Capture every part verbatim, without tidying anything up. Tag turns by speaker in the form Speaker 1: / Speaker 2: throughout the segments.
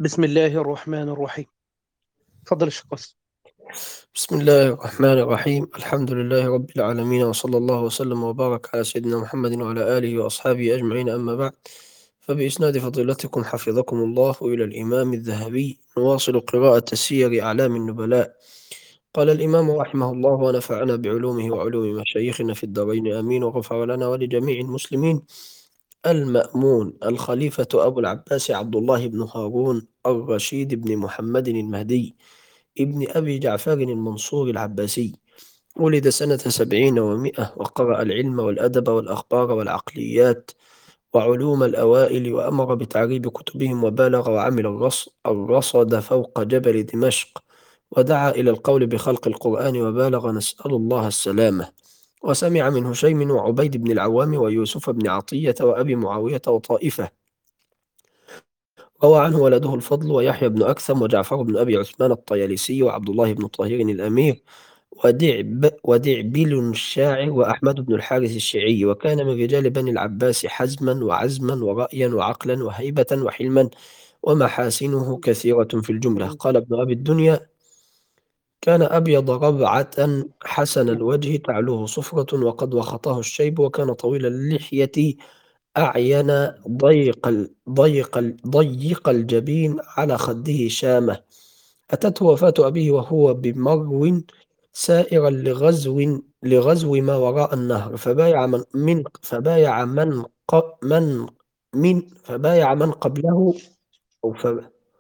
Speaker 1: بسم الله الرحمن الرحيم. تفضل يا شيخ قاسم.
Speaker 2: بسم الله الرحمن الرحيم. الحمد لله رب العالمين، وصلى الله وسلم وبارك على سيدنا محمد وعلى آله وأصحابه أجمعين، أما بعد. فبإسناد فضيلتكم حفظكم الله إلى الإمام الذهبي نواصل قراءة سير أعلام النبلاء. قال الإمام رحمه الله ونفعنا بعلومه وعلوم مشايخنا في الدارين آمين، وغفر لنا ولجميع المسلمين. المأمون الخليفة أبو العباس عبد الله بن هارون الرشيد بن محمد المهدي ابن أبي جعفر المنصور العباسي، ولد سنة سبعين ومائة، وقرأ العلم والأدب والأخبار والعقليات وعلوم الأوائل، وأمر بتعريب كتبهم، وبالغ وعمل الرص الرصد فوق جبل دمشق، ودعا إلى القول بخلق القرآن، وبالغ نسأل الله السلامة. وسمع من هشيم وعبيد بن العوام ويوسف بن عطية وأبي معاوية وطائفة. روى عنه ولده الفضل ويحيى بن أكثم وجعفر بن أبي عثمان الطيالسي وعبد الله بن طاهر الأمير ودعب ودعبل الشاعر وأحمد بن الحارث الشيعي. وكان من رجال بني العباس حزما وعزما ورأيا وعقلا وهيبة وحلما، ومحاسنه كثيرة في الجملة. قال ابن أبي الدنيا: كان أبيض ربعة حسن الوجه تعلوه صفرة، وقد وخطه الشيب، وكان طويل اللحية أعين ضيق ال ضيق ال ضيق الجبين، على خده شامة. أتته وفاة أبيه وهو بمرو سائرا لغزو لغزو ما وراء النهر، فبايع من من فبايع من ق من من فبايع من قبله أو ف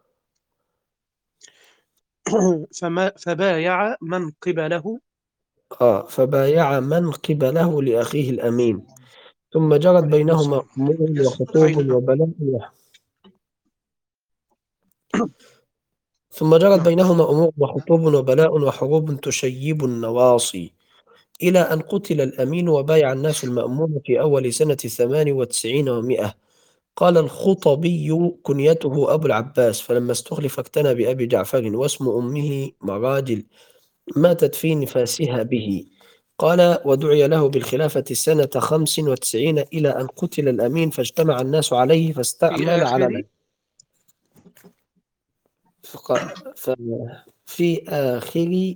Speaker 1: فما فبايع من قبله.
Speaker 2: آه فبايع من قبله لأخيه الأمين. ثم جرت
Speaker 1: عليكم
Speaker 2: بينهما
Speaker 1: السلام.
Speaker 2: أمور
Speaker 1: أي
Speaker 2: وخطوب
Speaker 1: نعم.
Speaker 2: وبلاء ثم جرت
Speaker 1: نعم.
Speaker 2: بينهما أمور وخطوب وبلاء وحروب تشيب النواصي، إلى أن قتل الأمين، وبايع الناس المأمون في أول سنة ثمان وتسعين ومائة. قال الخطبي: كنيته أبو العباس، فلما استخلف اكتنى بأبي جعفر، واسم أمه مراجل، ماتت في نفاسها به. قال: ودعي له بالخلافة سنة خمس وتسعين، إلى أن قتل الأمين، فاجتمع الناس عليه
Speaker 1: في
Speaker 2: فاستعمل على
Speaker 1: آخر.
Speaker 2: العلم. فق- ففي آخر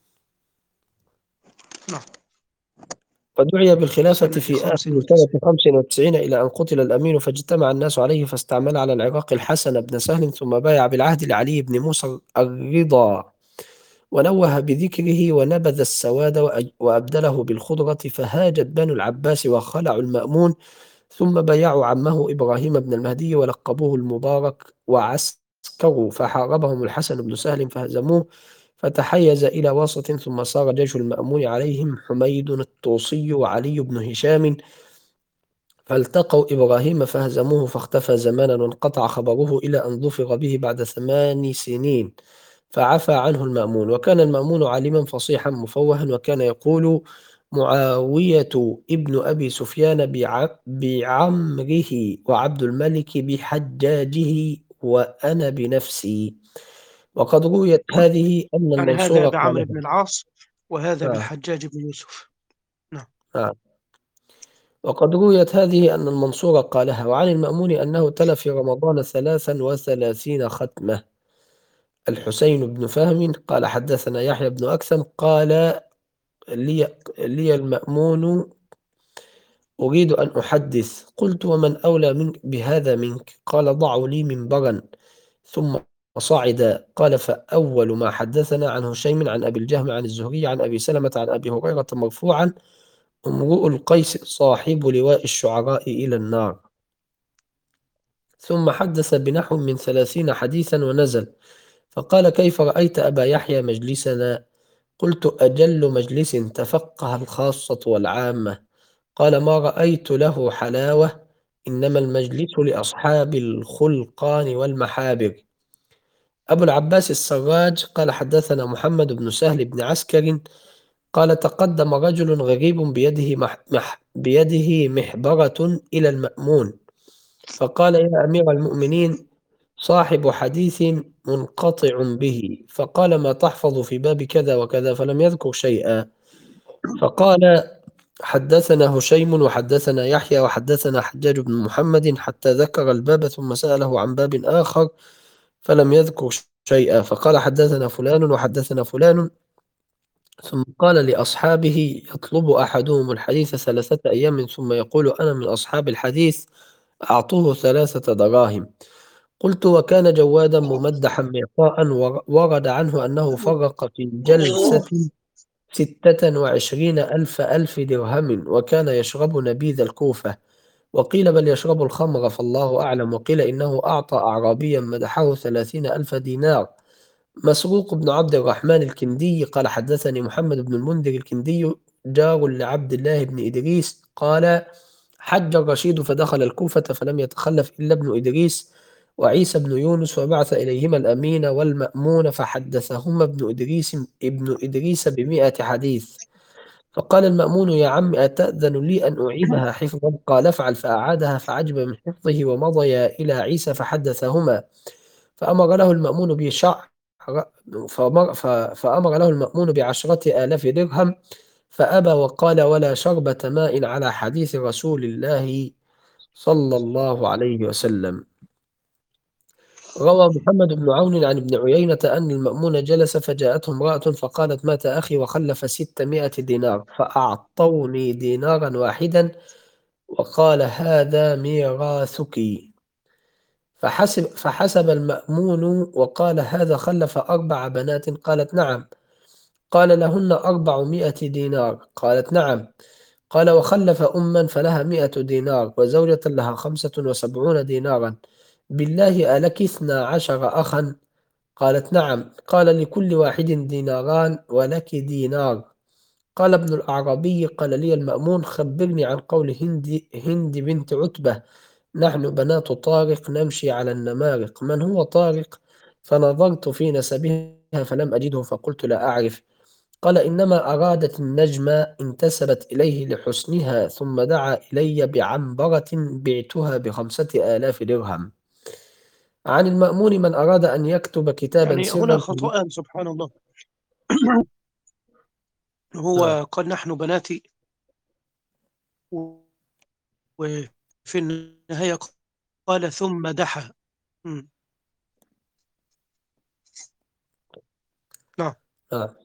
Speaker 1: نعم.
Speaker 2: ودعي بالخلافة
Speaker 1: سنة
Speaker 2: في
Speaker 1: خمس
Speaker 2: آخر سنة
Speaker 1: وتسعين.
Speaker 2: خمس وتسعين، إلى أن قتل الأمين، فاجتمع الناس عليه فاستعمل على العراق الحسن بن سهل، ثم بايع بالعهد لعلي بن موسى الرضا، ونوه بذكره، ونبذ السواد وأ- وأبدله بالخضرة، فهاجت بنو العباس وخلعوا المأمون، ثم بايعوا عمه إبراهيم بن المهدي ولقبوه المبارك، وعسكروا فحاربهم الحسن بن سهل فهزموه، فتحيز إلى واسط، ثم صار جيش المأمون عليهم حميد الطوسي وعلي بن هشام، فالتقوا إبراهيم فهزموه، فاختفى زمانا، وانقطع خبره إلى أن ظفر به بعد ثمان سنين، فعفى عنه المأمون. وكان المأمون عالما فصيحا مفوها، وكان يقول: معاوية ابن أبي سفيان بع- بعمره، وعبد الملك بحجاجه، وأنا بنفسي. وقد رويت هذه أن
Speaker 1: يعني هذا
Speaker 2: المنصور
Speaker 1: بعمرو
Speaker 2: قالها.
Speaker 1: بن العاص، وهذا
Speaker 2: آه.
Speaker 1: بالحجاج بن يوسف. نعم.
Speaker 2: آه. وقد رويت هذه أن المنصور قالها. وعن المأمون أنه تلا في رمضان ثلاثا وثلاثين ختمة. الحسين بن فهم قال: حدثنا يحيى بن أكثم قال: لي, لي المأمون أريد أن أحدث. قلت: ومن أولى منك بهذا منك؟ قال: ضعوا لي منبرا. ثم صعد. قال: فأول ما حدثنا عن هشيم عن أبي الجهم عن الزهري عن أبي سلمة عن أبي هريرة مرفوعا: امرؤ القيس صاحب لواء الشعراء إلى النار. ثم حدث بنحو من ثلاثين حديثا ونزل، فقال: كيف رأيت أبا يحيى مجلسنا؟ قلت: أجل مجلس تفقه الخاصة والعامة. قال: ما رأيت له حلاوة، إنما المجلس لأصحاب الخلقان والمحابر. أبو العباس السراج قال: حدثنا محمد بن سهل بن عسكر قال: تقدم رجل غريب بيده مح مح بيده محبرة إلى المأمون، فقال: يا أمير المؤمنين، صاحب حديث منقطع به. فقال: ما تحفظ في باب كذا وكذا؟ فلم يذكر شيئا. فقال: حدثنا هشيم وحدثنا يحيى وحدثنا حجاج بن محمد، حتى ذكر الباب، ثم سأله عن باب آخر، فلم يذكر شيئا، فقال حدثنا فلان وحدثنا فلان، ثم قال لأصحابه يطلب أحدهم الحديث ثلاثة أيام ثم يقول أنا من أصحاب الحديث، أعطوه ثلاثة دراهم. قلت وكان جوادا ممدحا معطاء، ور- ورد عنه أنه فرق في جلسة ستة وعشرين ألف ألف درهم، وكان يشرب نبيذ الكوفة، وقيل بل يشرب الخمر فالله أعلم، وقيل إنه أعطى أعرابيا مدحه ثلاثين ألف دينار. مسروق بن عبد الرحمن الكندي قال حدثني محمد بن المنذر الكندي جار لعبد الله بن إدريس قال حج الرشيد فدخل الكوفة فلم يتخلف إلا ابن إدريس وعيسى بن يونس، وبعث إليهما الأمين والمأمون فحدثهما ابن إدريس ابن إدريس بمئة حديث. فقال المأمون يا عم أتأذن لي أن أعيدها حفظا؟ قال افعل، فأعادها فعجب من حفظه، ومضيا إلى عيسى فحدثهما، فأمر له المأمون بشعر فأمر, ف- فأمر له المأمون بعشرة آلاف درهم، فأبى وقال ولا شربة ماء على حديث رسول الله صلى الله عليه وسلم. روى محمد بن عون عن ابن عيينة أن المأمون جلس فجاءته امرأة فقالت مات أخي وخلف ستمائة دينار، فأعطوني دينارا واحدا وقال هذا ميراثك. فحسب, فحسب المأمون وقال هذا خلف أربع بنات؟ قالت نعم. قال لهن أربعمائة دينار؟ قالت نعم. قال وخلف أما فلها مئة دينار وزوجة لها خمسة وسبعون دينارا، بالله ألك اثنا عشر أخا؟ قالت نعم. قال لكل واحد ديناران ولك دينار. قال ابن الأعرابي قال لي المأمون خبرني عن قول هند, هند بنت عتبة نحن بنات طارق نمشي على النمارق، من هو طارق؟ فنظرت في نسبها فلم أجده فقلت لا أعرف. قال إنما أرادت النجم انتسبت إليه لحسنها، ثم دعا إلي بعنبرة بعتها بخمسة آلاف درهم. عن المأمون من أراد أن يكتب كتابا
Speaker 1: يعني هنا
Speaker 2: سرا.
Speaker 1: خطأان سبحان الله.
Speaker 2: نعم.
Speaker 1: هو قال نحن بناتي، وفي النهاية قال ثم دحى. مم. نعم.
Speaker 2: نعم.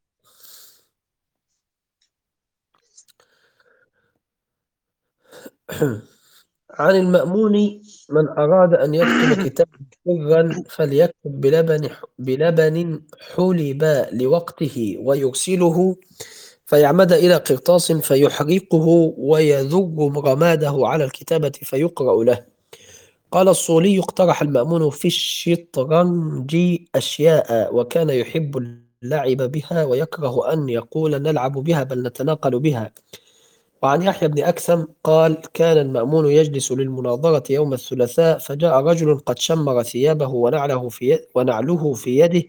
Speaker 2: عن المأمون من أراد أن يكتب كتابا سرا فليكتب بلبن بلبن حلب لوقته ويرسله، فيعمد إلى قرطاس فيحرقه ويذر رماده على الكتابة فيقرأ له. قال الصولي اقترح المأمون في الشطرنج أشياء، وكان يحب اللعب بها ويكره أن يقول نلعب بها بل نتناقل بها. وعن يحيى بن أكثم قال كان المأمون يجلس للمناظرة يوم الثلاثاء، فجاء رجل قد شمر ثيابه ونعله في, يد ونعله في يده،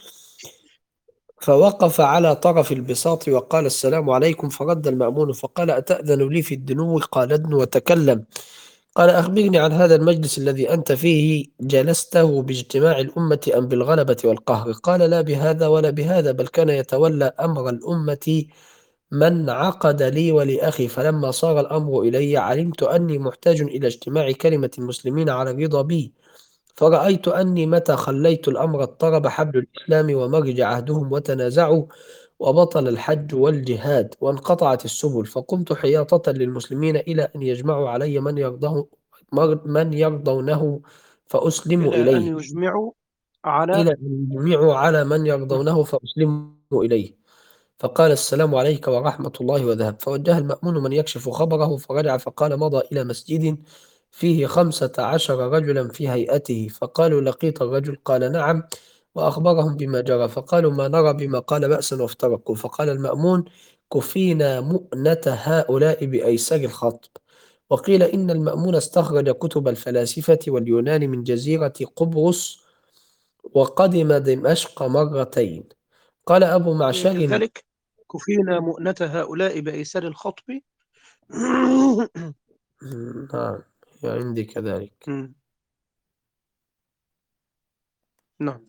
Speaker 2: فوقف على طرف البساط وقال السلام عليكم، فرد المأمون فقال أتأذن لي في الدنو؟ قال ادن وتكلم. قال أخبرني عن هذا المجلس الذي أنت فيه، جلسته باجتماع الأمة أم بالغلبة والقهر؟ قال لا بهذا ولا بهذا، بل كان يتولى أمر الأمة من عقد لي ولأخي، فلما صار الأمر إلي علمت أني محتاج إلى اجتماع كلمة المسلمين على الرضا بي، فرأيت أني متى خليت الأمر اضطرب حبل الإسلام ومرج عهدهم وتنازعوا، وبطل الحج والجهاد وانقطعت السبل، فقمت حياطة للمسلمين إلى أن يجمعوا علي من يرضه من يرضونه فأسلم
Speaker 1: إلى أن
Speaker 2: إليه
Speaker 1: يجمعوا على.
Speaker 2: إلى أن يجمعوا على من
Speaker 1: نعم.
Speaker 2: يرضونه فأسلم إليه. فقال السلام عليك ورحمة الله وذهب. فوجه المأمون من يكشف خبره فرجع فقال مضى إلى مسجد فيه خمسة عشر رجلا في هيئته، فقالوا لقيت الرجل؟ قال نعم، وأخبرهم بما جرى، فقالوا ما نرى بما قال بأسا، وافترقوا. فقال المأمون كفينا مؤنة هؤلاء بأيسر الخطب. وقيل إن المأمون استخرج كتب الفلاسفة واليونان من جزيرة قبرص وقدم دمشق مرتين. قال أبو معشر
Speaker 1: كذلك كفينا مؤنة هؤلاء بأيسر الخطب.
Speaker 2: نعم، عندي كذلك.
Speaker 1: مم. نعم.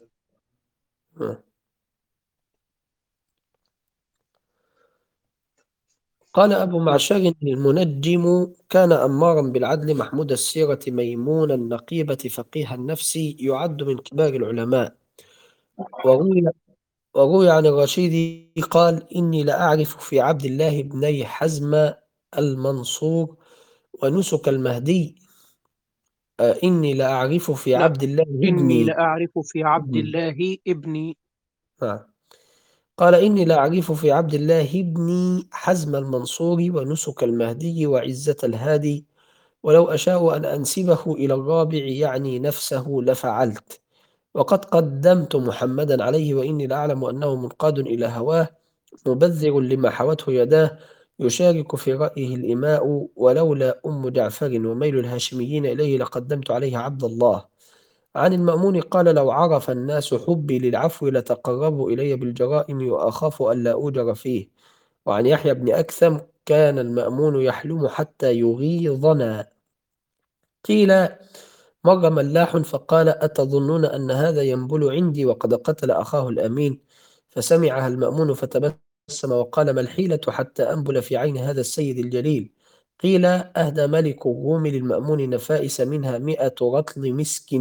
Speaker 2: نعم. قال أبو
Speaker 1: نعم.
Speaker 2: معشر المنجم كان أمارا بالعدل محمود السيرة ميمون النقيبة فقيه النفس يعد من كبار العلماء. وروي وروي عن الرشيد قال إني لأعرف في عبد الله بن حزم المنصور ونسك المهدي. آه، إني لأعرف في
Speaker 1: لا،
Speaker 2: عبد الله
Speaker 1: إني
Speaker 2: ابني
Speaker 1: لأعرف في عبد
Speaker 2: ابني
Speaker 1: الله ابني.
Speaker 2: آه. قال إني لأعرف في عبد الله ابني حزم المنصور ونسك المهدي وعزة الهادي، ولو أشاء أن أنسبه إلى الرابع يعني نفسه لفعلت. وقد قدمت محمدا عليه وإني لأعلم أنه منقاد إلى هواه مبذر لما حوته يداه، يشارك في رأيه الإماء، ولولا أم جعفر وميل الهاشميين إليه لقدمت عليه عبد الله. عن المأمون قال لو عرف الناس حبي للعفو لتقربوا إلي بالجرائم وأخاف ألا أوجر فيه. وعن يحيى بن أكثم كان المأمون يحلم حتى يغيظنا. قيل مر ملاح فقال أتظنون أن هذا ينبل عندي وقد قتل أخاه الأمين؟ فسمعها المأمون فتبسم وقال ما الحيلة حتى أنبل في عين هذا السيد الجليل؟ قيل أهدى ملك الروم للمأمون نفائس منها مئة رطل مسك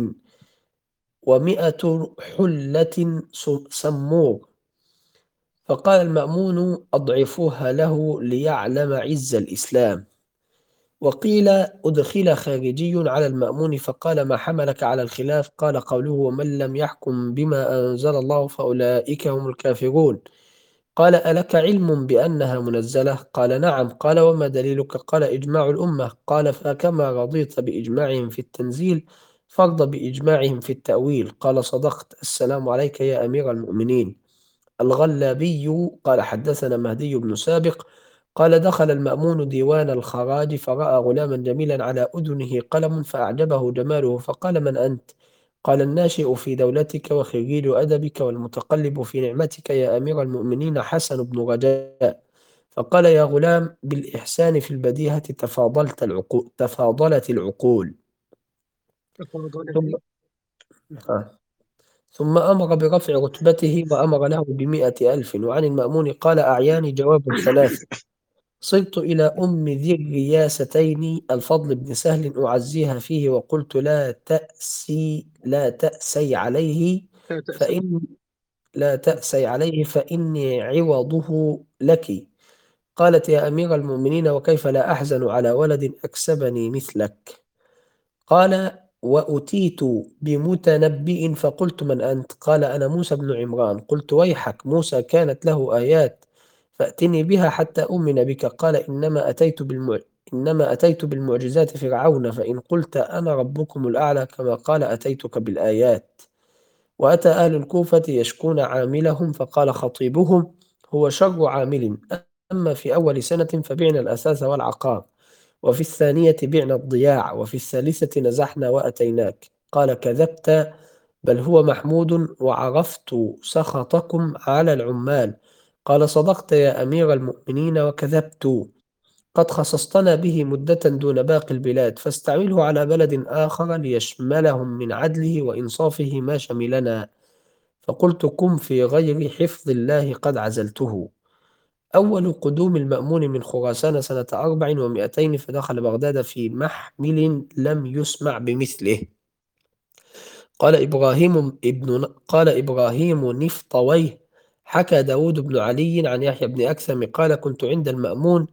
Speaker 2: ومئة حلة سمور. فقال المأمون أضعفوها له ليعلم عز الإسلام. وقيل أدخل خارجي على المأمون فقال ما حملك على الخلاف؟ قال قوله ومن لم يحكم بما أنزل الله فأولئك هم الكافرون. قال ألك علم بأنها منزلة؟ قال نعم. قال وما دليلك؟ قال إجماع الأمة. قال فكما رضيت بإجماعهم في التنزيل فارض بإجماعهم في التأويل. قال صدقت. السلام عليك يا أمير المؤمنين. الغلابي قال حدثنا مهدي بن سابق قال دخل المأمون ديوان الخراج فرأى غلاما جميلا على أذنه قلم فأعجبه جماله فقال من أنت؟ قال الناشئ في دولتك وخريج أدبك والمتقلب في نعمتك يا أمير المؤمنين حسن بن رجاء. فقال يا غلام بالإحسان في البديهة تفاضلت العقول تفاضلت العقول. ثم
Speaker 1: تفضل. نعم.
Speaker 2: آه. ثم أمر برفع رتبته وأمر له بمئة ألف. وعن المأمون قال أعياني جواب ثلاث. صرت إلى أم ذي الرياستين الفضل بن سهل أعزيها فيه وقلت لا تأسي لا تأسي عليه
Speaker 1: لا تأسف.
Speaker 2: فإن لا تأسي عليه فإني عوضه لك. قالت يا أمير المؤمنين وكيف لا أحزن على ولد أكسبني مثلك؟ قال وأتيت بمتنبئ فقلت من أنت؟ قال أنا موسى بن عمران. قلت ويحك موسى كانت له آيات فأتني بها حتى أؤمن بك. قال إنما أتيت بالمع... إنما أتيت بالمعجزات فرعون فإن قلت أنا ربكم الأعلى كما قال أتيتك بالآيات. وأتى أهل الكوفة يشكون عاملهم فقال خطيبهم هو شر عامل. أما في أول سنة فبعنا الأثاث والعقار، وفي الثانية بعنا الضياع، وفي الثالثة نزحنا وأتيناك. قال كذبت بل هو محمود وعرفت سخطكم على العمال. قال صدقت يا أمير المؤمنين وكذبت. قد خصصتنا به مدة دون باقي البلاد فاستعمله على بلد آخر ليشملهم من عدله وإنصافه ما شملنا. فقلت كن في غير حفظ الله قد عزلته. أول قدوم المأمون من خراسان سنة أربع ومائتين فدخل بغداد في محمل لم يسمع بمثله. قال إبراهيم ابن قال إبراهيم نفطويه حكى داود بن علي عن يحيى بن أكثم قال كنت عند المأمون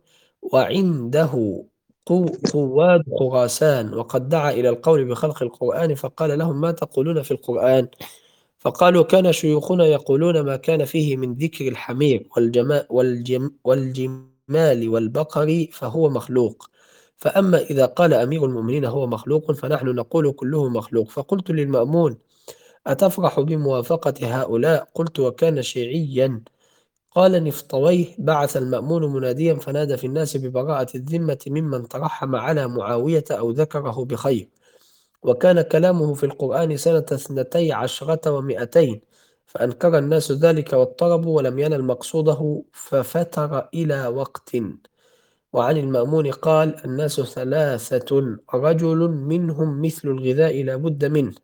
Speaker 2: وعنده قو- قواد خراسان وقد دعا إلى القول بخلق القرآن فقال لهم ما تقولون في القرآن؟ فقالوا كان شيوخنا يقولون ما كان فيه من ذكر الحمير والجما والجم والجمال والبقر فهو مخلوق. فأما إذا قال أمير المؤمنين هو مخلوق فنحن نقول كله مخلوق. فقلت للمأمون أتفرح بموافقة هؤلاء؟ قلت وكان شيعيا. قال نفطويه بعث المأمون مناديا فنادى في الناس ببراءة الذمة ممن ترحم على معاوية أو ذكره بخير. وكان كلامه في القرآن سنة اثنتي عشرة ومائتين فأنكر الناس ذلك واضطربوا ولم ينل مقصوده ففتر إلى وقت. وعن المأمون قال الناس ثلاثة رجل منهم مثل الغذاء لا بد منه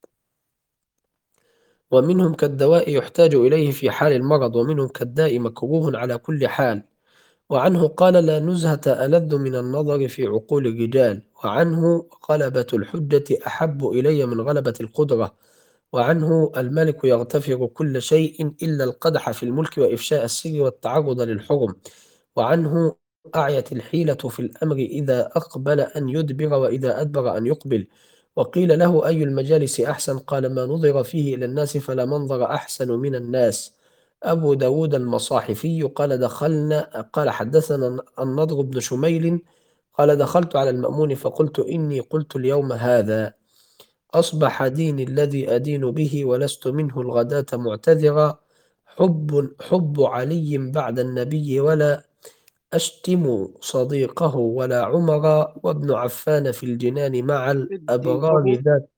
Speaker 2: ومنهم كالدواء يحتاج إليه في حال المرض ومنهم كالداء مكروه على كل حال وعنه قال لا نزهة ألذ من النظر في عقول الرجال. وعنه غلبة الحجة أحب إلي من غلبة القدرة. وعنه الملك يغتفر كل شيء إلا القدح في الملك وإفشاء السر والتعرض للحرم. وعنه أعيت الحيلة في الأمر إذا أقبل أن يدبر وإذا أدبر أن يقبل. وقيل له أي المجالس أحسن؟ قال ما نظر فيه إلى الناس فلا منظر أحسن من الناس. أبو داود المصاحفي قال دخلنا قال حدثنا النضر بن شميل قال دخلت على المأمون فقلت إني قلت اليوم هذا أصبح ديني الذي أدين به ولست منه الغداة معتذرا. حب حب علي بعد النبي ولا أشتم صديقه ولا عمر. وابن عفان في الجنان مع
Speaker 1: بدي
Speaker 2: الأبرار
Speaker 1: ضبط.
Speaker 2: ذات.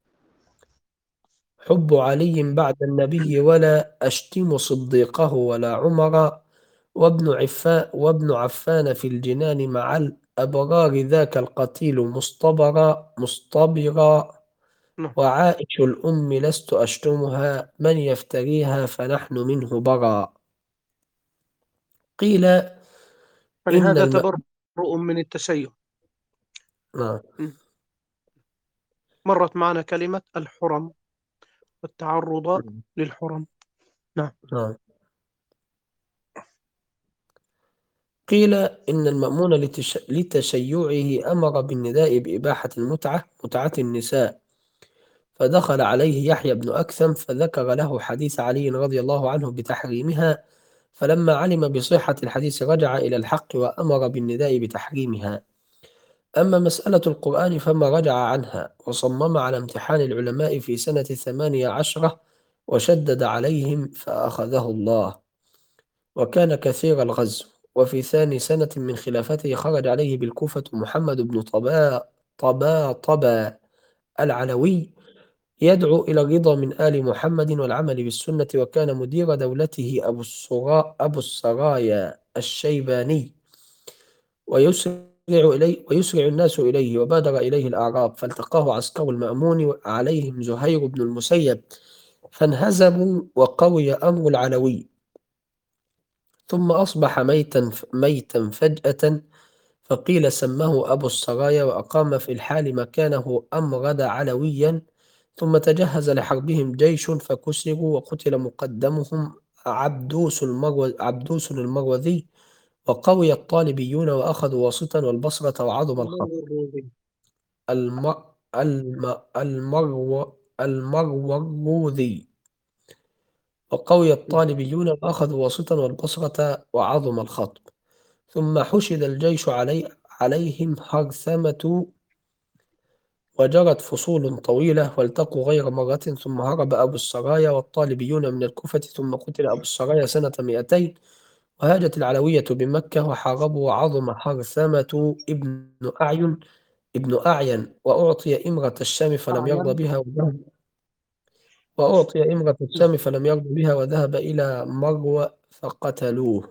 Speaker 2: حب علي بعد النبي ولا أشتم صديقه ولا عمر. وابن عفان وابن عفان في الجنان مع الأبرار ذاك القتيل مصطبرا مصطبرا.
Speaker 1: نعم.
Speaker 2: وعائش الأم لست أشتمها من يفتريها فنحن منه برا. قيل
Speaker 1: يعني
Speaker 2: إن
Speaker 1: هذا
Speaker 2: الم...
Speaker 1: تبرؤ من التشيع.
Speaker 2: نعم.
Speaker 1: م. مرت معنا كلمة الحرم والتعرض للحرم. نعم.
Speaker 2: نعم. قيل إن المأمون لتش... لتشيعه أمر بالنداء بإباحة المتعة متعة النساء. فدخل عليه يحيى بن أكثم فذكر له حديث علي رضي الله عنه بتحريمها. فلما علم بصحة الحديث رجع إلى الحق وأمر بالنداء بتحريمها. أما مسألة القرآن فما رجع عنها وصمم على امتحان العلماء في سنة ثمانية عشرة وشدد عليهم فأخذه الله. وكان كثير الغزو. وفي ثاني سنة من خلافته خرج عليه بالكوفة محمد بن طبا طبا طبا العلوي يدعو إلى الرضا من آل محمد والعمل بالسنة. وكان مدير دولته أبو السراء أبو السرايا الشيباني. ويسرع إليه ويسرع الناس إليه وبادر إليه الأعراب فالتقاه عسكر المأمون عليهم زهير بن المسيب فانهزموا وقوي أمر العلوي. ثم أصبح ميتا ميتا فجأة. فقيل سماه أبو السرايا وأقام في الحال مكانه أمغد علويا. ثم تجهز لحربهم جيش فكسروا وقتل مقدمهم عبدوس المرو عبدوس المروذي. وقوي الطالبيون وأخذوا وسطا والبصرة وعظم الخط.
Speaker 1: المروزي.
Speaker 2: الم... الم... المرو المروذي. وقوي الطالبيون وأخذوا وسطا والبصرة وعظم الخطب. ثم حشد الجيش علي عليهم هرثمة. وجرت فصول طويلة والتقوا غير مرة ثم هرب أبو السرايا والطالبيون من الكوفة ثم قتل أبو السرايا سنة مئتين. وهاجت العلوية بمكة وحاربوا وعظم هرثمة ابن أعين ابن أعين وأعطي إمرة الشام فلم يرضى
Speaker 1: أعين.
Speaker 2: بها وذهب وأعطي إمرة الشام فلم يرضى بها وذهب إلى مرو فقتلوه.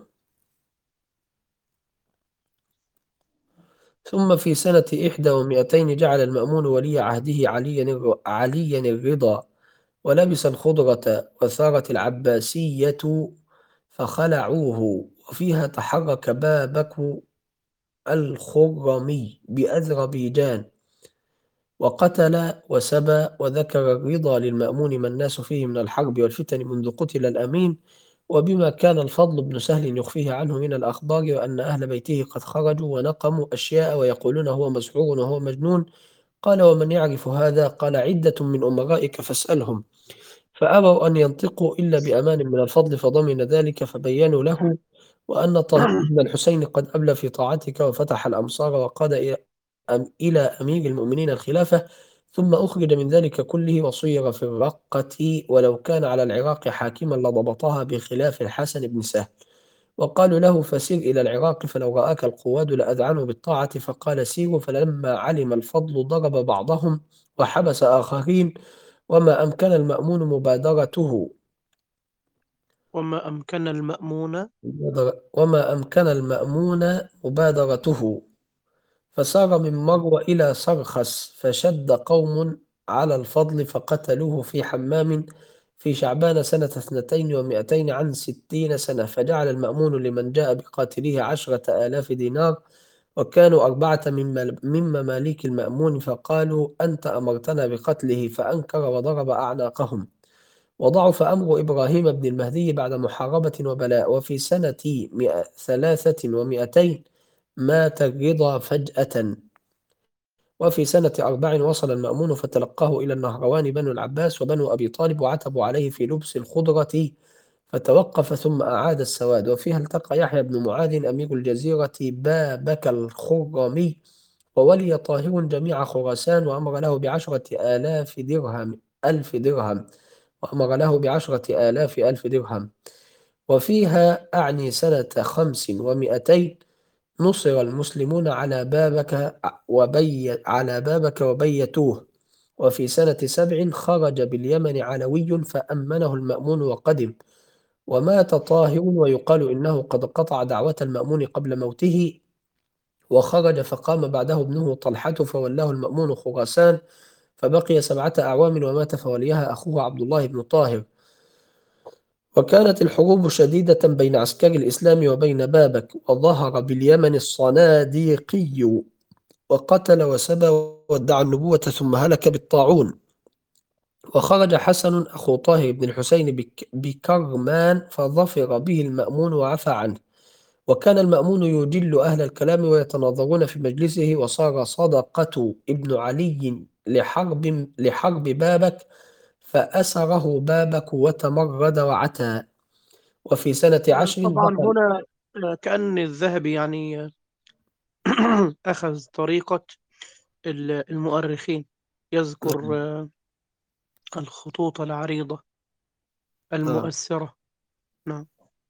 Speaker 2: ثم في سنة إحدى ومئتين جعل المأمون ولي عهده عليا الر- عليا الرضا ولبس الخضرة وثارت العباسية فخلعوه. وفيها تحرك بابك الخرمي بأذربيجان وقتل وسبى. وذكر الرضا للمأمون ما الناس فيه من الحرب والفتن منذ قتل الأمين. وبما كان الفضل بن سهل يخفيه عنه من الأخبار وأن أهل بيته قد خرجوا ونقموا أشياء ويقولون هو مسحور وهو مجنون. قال ومن يعرف هذا؟ قال عدة من أمرائك فاسألهم. فأبوا أن ينطقوا إلا بأمان من الفضل فضمن ذلك فبينوا له وأن طه بن الحسين قد أبلى في طاعتك وفتح الأمصار وقاد إلى أم- إلى أمير المؤمنين الخلافة. ثم أخرج من ذلك كله وصير في الرقة ولو كان على العراق حاكما لضبطها بخلاف الحسن بن سهل. وقالوا له فسير إلى العراق فلو رآك القواد لأذعنوا بالطاعة فقال سيروا. فلما علم الفضل ضرب بعضهم وحبس آخرين. وما أمكن المأمون مبادرته
Speaker 1: وما أمكن المأمون.
Speaker 2: وما أمكن المأمون مبادرته فسار من مروى إلى سرخس فشد قوم على الفضل فقتلوه في حمام في شعبان سنة اثنتين ومائتين عن ستين سنة، فجعل المأمون لمن جاء بقاتله عشرة آلاف دينار، وكانوا أربعة من مل- من مماليك المأمون، فقالوا أنت أمرتنا بقتله، فأنكر وضرب أعناقهم. وضعف أمر إبراهيم بن المهدي بعد محاربة وبلاء. وفي سنة مئة- ثلاثة ومائتين مات الرضا فجأة. وفي سنة أربع وصل المأمون فتلقاه إلى النهروان بنو العباس وبنو أبي طالب، وعتبوا عليه في لبس الخضرة، فتوقف ثم أعاد السواد. وفيها التقى يحيى بن معاذ أمير الجزيرة بابك الخرمي، وولي طاهر جميع خراسان، وأمر له بعشرة آلاف درهم ألف درهم وأمر له بعشرة آلاف ألف درهم. وفيها أعني سنة خمس ومائتين نصر المسلمون على بابك وبي على بابك وبيتوه. وفي سنة سبع خرج باليمن علوي فأمنه المأمون وقدم، ومات طاهر، ويقال إنه قد قطع دعوة المأمون قبل موته. وخرج فقام بعده ابنه طلحة فولاه المأمون خراسان، فبقي سبعة أعوام، ومات فوليها أخوه عبد الله بن طاهر. وكانت الحروب شديدة بين عسكر الإسلام وبين بابك، وظهر باليمن الصناديقي وقتل وسبى وادعى النبوة ثم هلك بالطاعون. وخرج حسن أخو طاهر بن الحسين بك بكرمان فظفر به المأمون وعفى عنه. وكان المأمون يجل أهل الكلام ويتناظرون في مجلسه، وصار صدقة ابن علي لحرب لحرب بابك، فأسره بابك وتمرد وعتى. وفي سنة
Speaker 1: آه،
Speaker 2: عشر
Speaker 1: طبعا
Speaker 2: دخل.
Speaker 1: هنا آه، كأن الذهبي يعني آه، أخذ طريقة ال- المؤرخين، يذكر
Speaker 2: نعم.
Speaker 1: آه، الخطوط العريضة
Speaker 2: نعم.
Speaker 1: المؤثرة. نعم.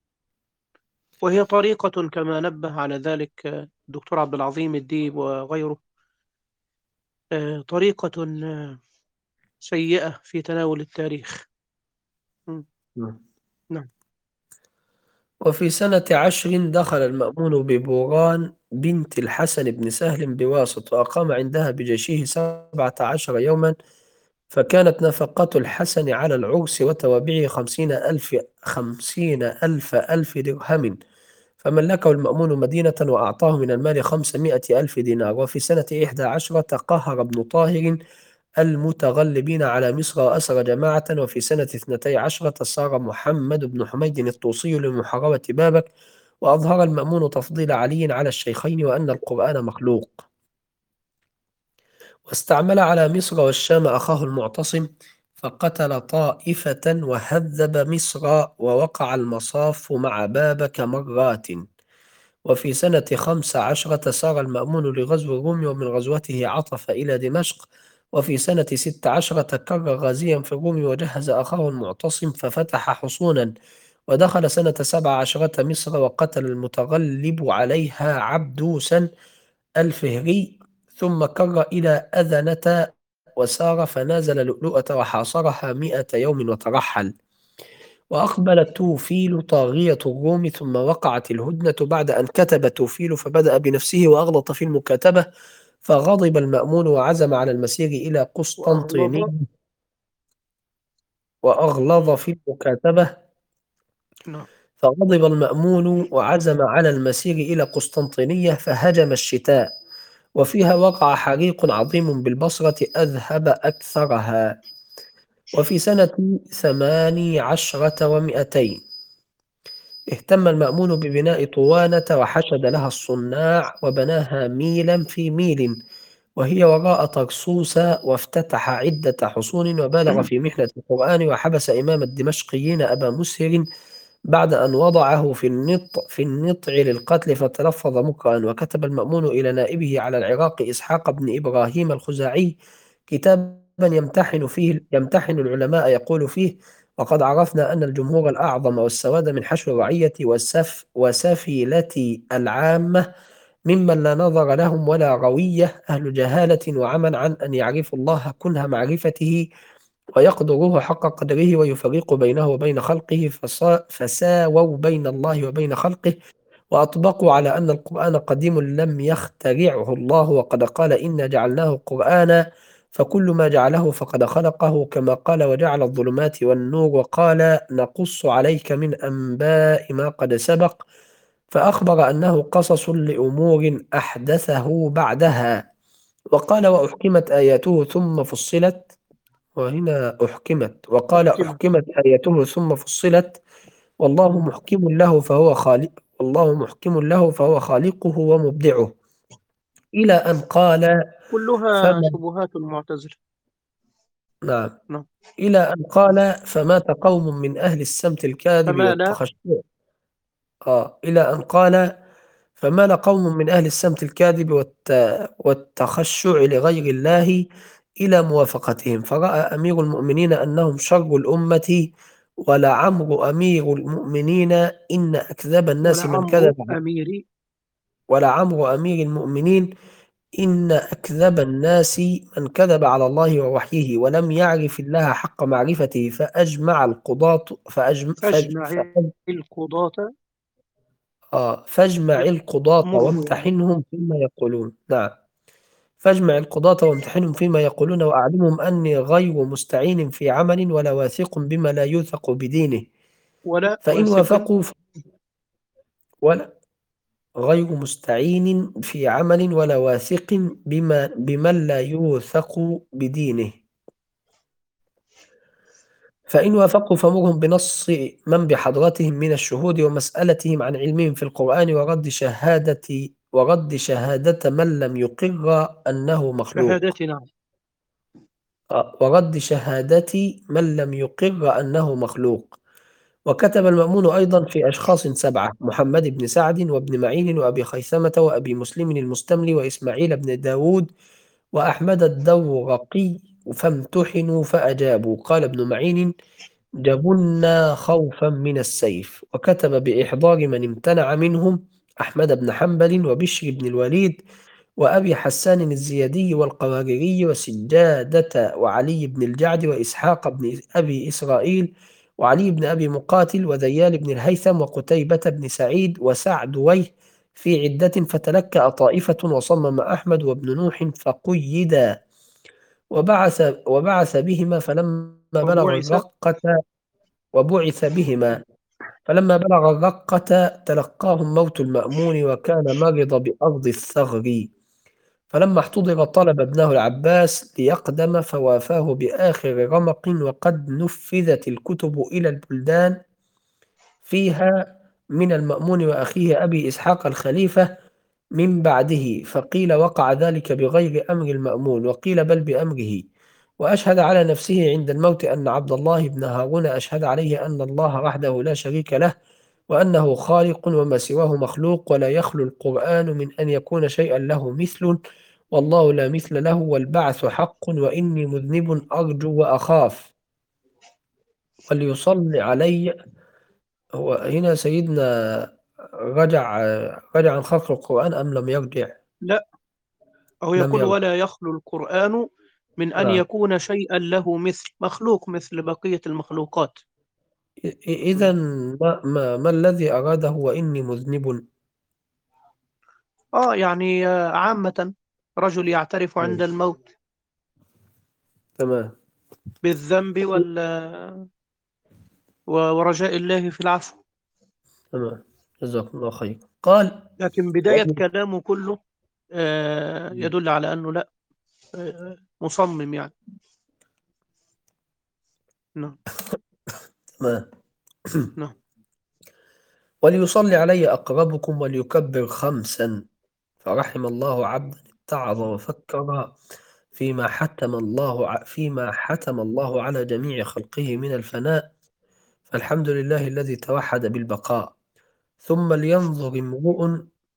Speaker 1: وهي طريقة كما نبه على ذلك آه، الدكتور عبد العظيم الديب وغيره، آه، طريقة آه، سيئة في تناول التاريخ. م.
Speaker 2: نعم.
Speaker 1: نعم.
Speaker 2: وفي سنة عشر دخل المأمون ببوران بنت الحسن بن سهل بواسط، وأقام عندها بجيشه سبعة عشر يوما، فكانت نفقة الحسن على العرس وتوابعه خمسين ألف خمسين ألف ألف درهم، فملكه المأمون مدينة وأعطاه من المال خمسمائة ألف دينار. وفي سنة إحدى عشرة قهر ابن طاهر المتغلبين على مصر وأسر جماعة. وفي سنة اثنتي عشرة صار محمد بن حميد الطوسي لمحاربة بابك، وأظهر المأمون تفضيل علي على الشيخين وأن القرآن مخلوق. واستعمل على مصر والشام أخاه المعتصم، فقتل طائفة وهذب مصر، ووقع المصاف مع بابك مرات. وفي سنة خمس عشرة سار المأمون لغزو الروم، ومن غزوته عطف إلى دمشق. وفي سنة ست عشرة كر غازيا في الروم وجهز أخاه المعتصم ففتح حصونا. ودخل سنة سبع عشرة مصر وقتل المتغلب عليها عبدوسا الفهري، ثم كر إلى أذنة وسار فنازل لؤلؤة وحاصرها مئة يوم وترحل. وأقبل توفيل طاغية الروم، ثم وقعت الهدنة بعد أن كتب توفيل فبدأ بنفسه وأغلط في المكاتبة، فغضب المأمون وعزم على المسير إلى قسطنطينية
Speaker 1: وأغلظ.
Speaker 2: وأغلظ
Speaker 1: م.
Speaker 2: في المكاتبة.
Speaker 1: نعم.
Speaker 2: فغضب المأمون وعزم على المسير إلى قسطنطينية، فهجم الشتاء، وفيها وقع حريق عظيم بالبصرة أذهب أكثرها. وفي سنة ثماني عشرة ومئتين اهتم المأمون ببناء طوانة وحشد لها الصناع وبناها ميلا في ميل، وهي وراء طرسوس، وافتتح عدة حصون وبالغ في محنة القرآن، وحبس إمام الدمشقيين أبا مسهر بعد أن وضعه في النط في النطع للقتل فتلفظ مكرا. وكتب المأمون إلى نائبه على العراق إسحاق بن إبراهيم الخزاعي كتابا يمتحن فيه يمتحن العلماء، يقول فيه: وقد عرفنا أن الجمهور الأعظم والسواد من حشو الرعية والسف وسفيلة العامة ممن لا نظر لهم ولا روية، أهل جهالة وعمى عن أن يعرفوا الله كنه معرفته ويقدروه حق قدره، ويفرق بينه وبين خلقه، فصا فساووا بين الله وبين خلقه، وأطبقوا على أن القرآن قديم لم يخترعه الله، وقد قال: إنا جعلناه قرآنا فكل ما جعله فقد خلقه، كما قال وجعل الظلمات والنور، وقال نقص عليك من أنباء ما قد سبق، فأخبر أنه قصص لأمور أحدثه بعدها. وقال وأحكمت آياته ثم فصلت، وهنا أحكمت، وقال
Speaker 1: أحكمت.
Speaker 2: أحكمت آياته ثم فصلت، والله
Speaker 1: مم.
Speaker 2: محكم له فهو خالق والله محكم له فهو خالقه ومبدعه، إلى أن قال
Speaker 1: كلها
Speaker 2: فما
Speaker 1: شبهات المعتزلة.
Speaker 2: نعم
Speaker 1: نعم.
Speaker 2: إلى أن قال فمات قوم من أهل السمت الكاذب
Speaker 1: فما لا
Speaker 2: والتخشع آه إلى أن قال فمال قوم من أهل السمت الكاذب والت... والتخشع لغير الله إلى موافقتهم، فرأى أمير المؤمنين أنهم شر الأمة، ولعمر أمير المؤمنين إن أكذب الناس من
Speaker 1: ولعمر
Speaker 2: كذب
Speaker 1: أميري.
Speaker 2: ولعمر أمير المؤمنين إن أكذب الناس من كذب على الله ووحيه ولم يعرف الله حق معرفته، فأجمع القضاة فأجم... فج...
Speaker 1: فاجمع
Speaker 2: فأج...
Speaker 1: القضاة
Speaker 2: آه فاجمع القضاة
Speaker 1: يأمره يعني.
Speaker 2: وامتحنهم فيما يقولون. نعم. فاجمع القضاة وامتحنهم فيما يقولون، وأعلمهم أني غير مستعين في عمل ولا واثق بما لا يوثق بدينه،
Speaker 1: ولا
Speaker 2: فإن
Speaker 1: واثق.
Speaker 2: وافقوا ف- ولا غير مستعين في عمل ولا واثق بما بمن لا يوثق بدينه، فإن وافقوا فمرهم بنص من بحضرتهم من الشهود، ومسألتهم عن علمهم في القرآن، ورد شهادة ورد شهادة من لم يقر أنه مخلوق.
Speaker 1: شهادتنا.
Speaker 2: آه، ورد شهادة من لم يقر أنه مخلوق. وكتب المأمون أيضا في أشخاص سبعة: محمد بن سعد، وابن معين، وأبي خيثمة، وأبي مسلم المستملي، وإسماعيل بن داود، وأحمد الدورقي، فامتحنوا فأجابوا. قال ابن معين: جبنا خوفا من السيف. وكتب بإحضار من امتنع منهم: أحمد بن حنبل، وبشر بن الوليد، وأبي حسان الزيادي، والقواريري، وسجادة، وعلي بن الجعد، وإسحاق بن أبي إسرائيل، وعلي بن أبي مقاتل، وذيال بن الهيثم، وقتيبة بن سعيد، وسعدويه في عدة، فتلكأ طائفة وصمم أحمد وابن نوح فقيدا، وبعث وبعث بهما فلما بلغ
Speaker 1: وبعث.
Speaker 2: الرقة وبعث بهما فلما بلغ الرقة تلقاهم موت المأمون، وكان مرض بأرض الثغر، فلما احتضر طلب ابنه العباس ليقدم، فوافاه بآخر رمق، وقد نفذت الكتب إلى البلدان فيها من المأمون وأخيه أبي إسحاق الخليفة من بعده، فقيل وقع ذلك بغير أمر المأمون، وقيل بل بأمره. وأشهد على نفسه عند الموت أن عبد الله بن هارون أشهد عليه أن الله وحده لا شريك له، وأنه خالق وما سواه مخلوق، ولا يخلو القرآن من أن يكون شيئا له مثل، والله لا مثل له، والبعث حق، وإني مذنب أرجو وأخاف. وليصلي علي. هو هنا سيدنا رجع رجع عن خلق القرآن أم لم يرجع؟
Speaker 1: لا، أو
Speaker 2: لم
Speaker 1: يقول
Speaker 2: يرجع.
Speaker 1: ولا يخلو القرآن من أن
Speaker 2: نعم.
Speaker 1: يكون شيئا له مثل، مخلوق مثل بقية المخلوقات.
Speaker 2: إذا ما, ما, ما الذي أراده وإني مذنب؟
Speaker 1: آه يعني آه، عامة رجل يعترف عند
Speaker 2: مم.
Speaker 1: الموت
Speaker 2: تمام.
Speaker 1: بالذنب وال ورجاء الله في العفو.
Speaker 2: تمام. جزاكم الله خير. قال
Speaker 1: لكن بداية
Speaker 2: ولي-
Speaker 1: كلامه كله آه، يدل على أنه لا، آه، مصمم يعني. نعم.
Speaker 2: تمام.
Speaker 1: نعم.
Speaker 2: وليصلي علي أقربكم وليكبر خمسا، فرحم الله عبدا اتعظ وفكر فيما حتم الله ع- فيما حتم الله على جميع خلقه من الفناء، فالحمد لله الذي توحد بالبقاء. ثم لينظر امرؤ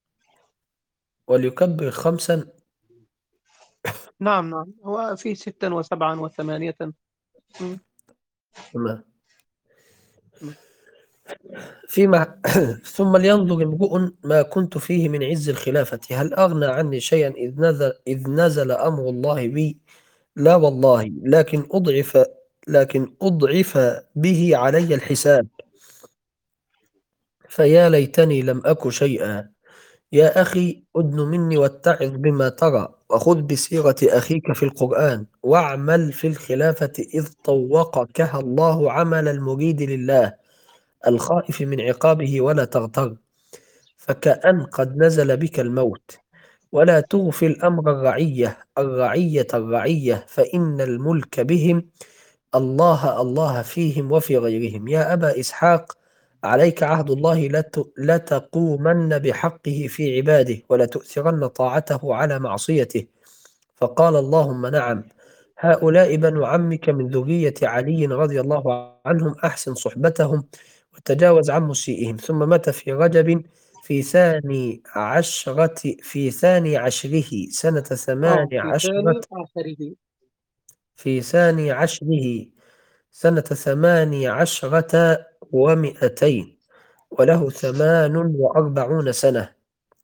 Speaker 2: وليكبر خمسا.
Speaker 1: نعم. نعم، هو في ستا وسبعا وثمانية. م-
Speaker 2: تمام.
Speaker 1: م.
Speaker 2: فيما ثم لينظر امرؤ ما كنت فيه من عز الخلافة، هل أغنى عني شيئا إذ نزل, إذ نزل أمر الله بي؟ لا والله، لكن أضعف لكن أضعف به علي الحساب، فيا ليتني لم أك شيئا. يا أخي أدن مني واتعظ بما ترى، وخذ بسيرة أخيك في القرآن، واعمل في الخلافة إذ طوقكها الله عمل المريد لله الخائف من عقابه، ولا تغتر، فكأن قد نزل بك الموت. ولا تغفل أمر الرعية الرعية الرعية، فإن الملك بهم الله الله فيهم وفي غيرهم. يا أبا إسحاق، عليك عهد الله، لت- لتقومن بحقه في عباده، ولتؤثرن طاعته على معصيته. فقال اللهم نعم، هؤلاء بنو عمك من ذرية علي رضي الله عنهم، أحسن صحبتهم وتجاوز عن مسيئهم. ثم مات في رجب في ثاني عشرة في ثاني عشره سنة ثمان
Speaker 1: اه، في
Speaker 2: عشرة
Speaker 1: ثاني آخره.
Speaker 2: في ثاني عشره سنة ثمان عشرة ومئتين، وله ثمان وأربعون سنة.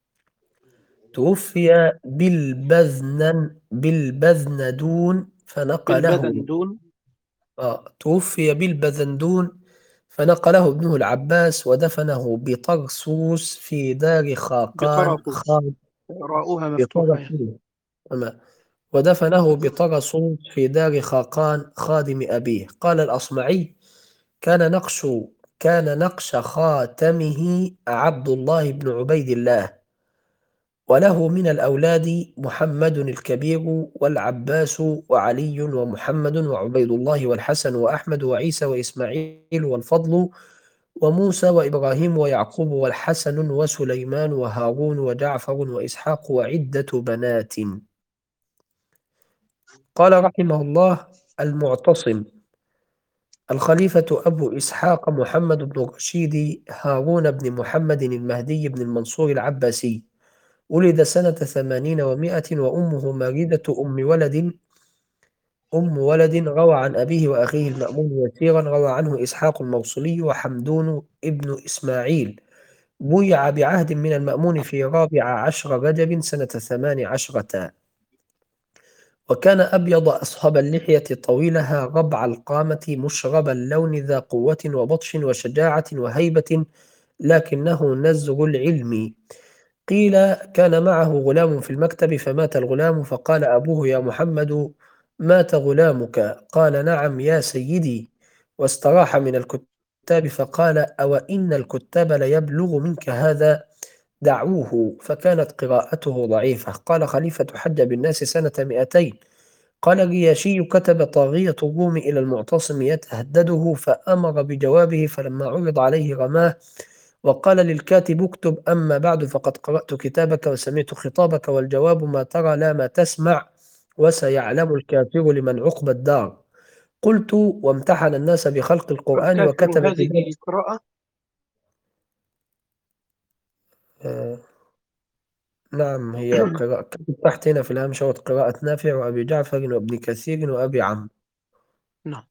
Speaker 2: توفي بالبذن بالبذندون فنقله
Speaker 1: بالبذندون.
Speaker 2: آه توفي بالبذندون فنقله ابنه العباس، ودفنه بطرسوس في دار خاقان
Speaker 1: بطرابلس.
Speaker 2: خان
Speaker 1: راؤوها مفتوحة يعني.
Speaker 2: بطرسوس تمام. ودفنه بطرسوس في دار خاقان خادم أبيه. قال الأصمعي: كان نقش كان نقش خاتمه عبد الله بن عبيد الله، وله من الأولاد محمد الكبير والعباس وعلي ومحمد وعبيد الله والحسن وأحمد وعيسى وإسماعيل والفضل وموسى وإبراهيم ويعقوب والحسن وسليمان وهارون وجعفر وإسحاق وعدة بنات. قال رحمه الله: المعتصم الخليفة أبو إسحاق محمد بن رشيد هارون بن محمد المهدي بن المنصور العباسي، ولد سنة ثمانين ومائة، وأمه ماردة أم ولد أم ولد روى عن أبيه وأخيه المأمون يسيرا. روى عنه إسحاق الموصلي وحمدون ابن إسماعيل. بويع بعهد من المأمون في رابع عشر رجب سنة ثمان عشرة، وكان أبيض أصهب اللحية طويلها ربع القامة مشرب اللون ذا قوة وبطش وشجاعة وهيبة، لكنه نزغ العلم. قيل كان معه غلام في المكتب، فمات الغلام، فقال أبوه: يا محمد، مات غلامك؟ قال: نعم يا سيدي. واستراح من الكتاب، فقال: أو إن الكتاب ليبلغ منك هذا؟ دعوه. فكانت قراءته ضعيفة. قال خليفة: حج بالناس سنة مئتين. قال الرياشي: كتب طاغية الروم إلى المعتصم يتهدده، فأمر بجوابه، فلما عرض عليه رماه، وقال للكاتب: اكتب: أما بعد، فقد قرأت كتابك وسمعت خطابك، والجواب ما ترى لا ما تسمع، وسيعلم الكافر لمن عقبى الدار. قلت: وامتحن الناس بخلق القرآن
Speaker 1: الكافر
Speaker 2: وكتب بذلك.
Speaker 1: هذه قراءة.
Speaker 2: آه نعم، هي قراءة كتب تحت هنا في الهامشة: قراءة نافع وأبي جعفر وابن كثير وأبي عمرو.
Speaker 1: نعم.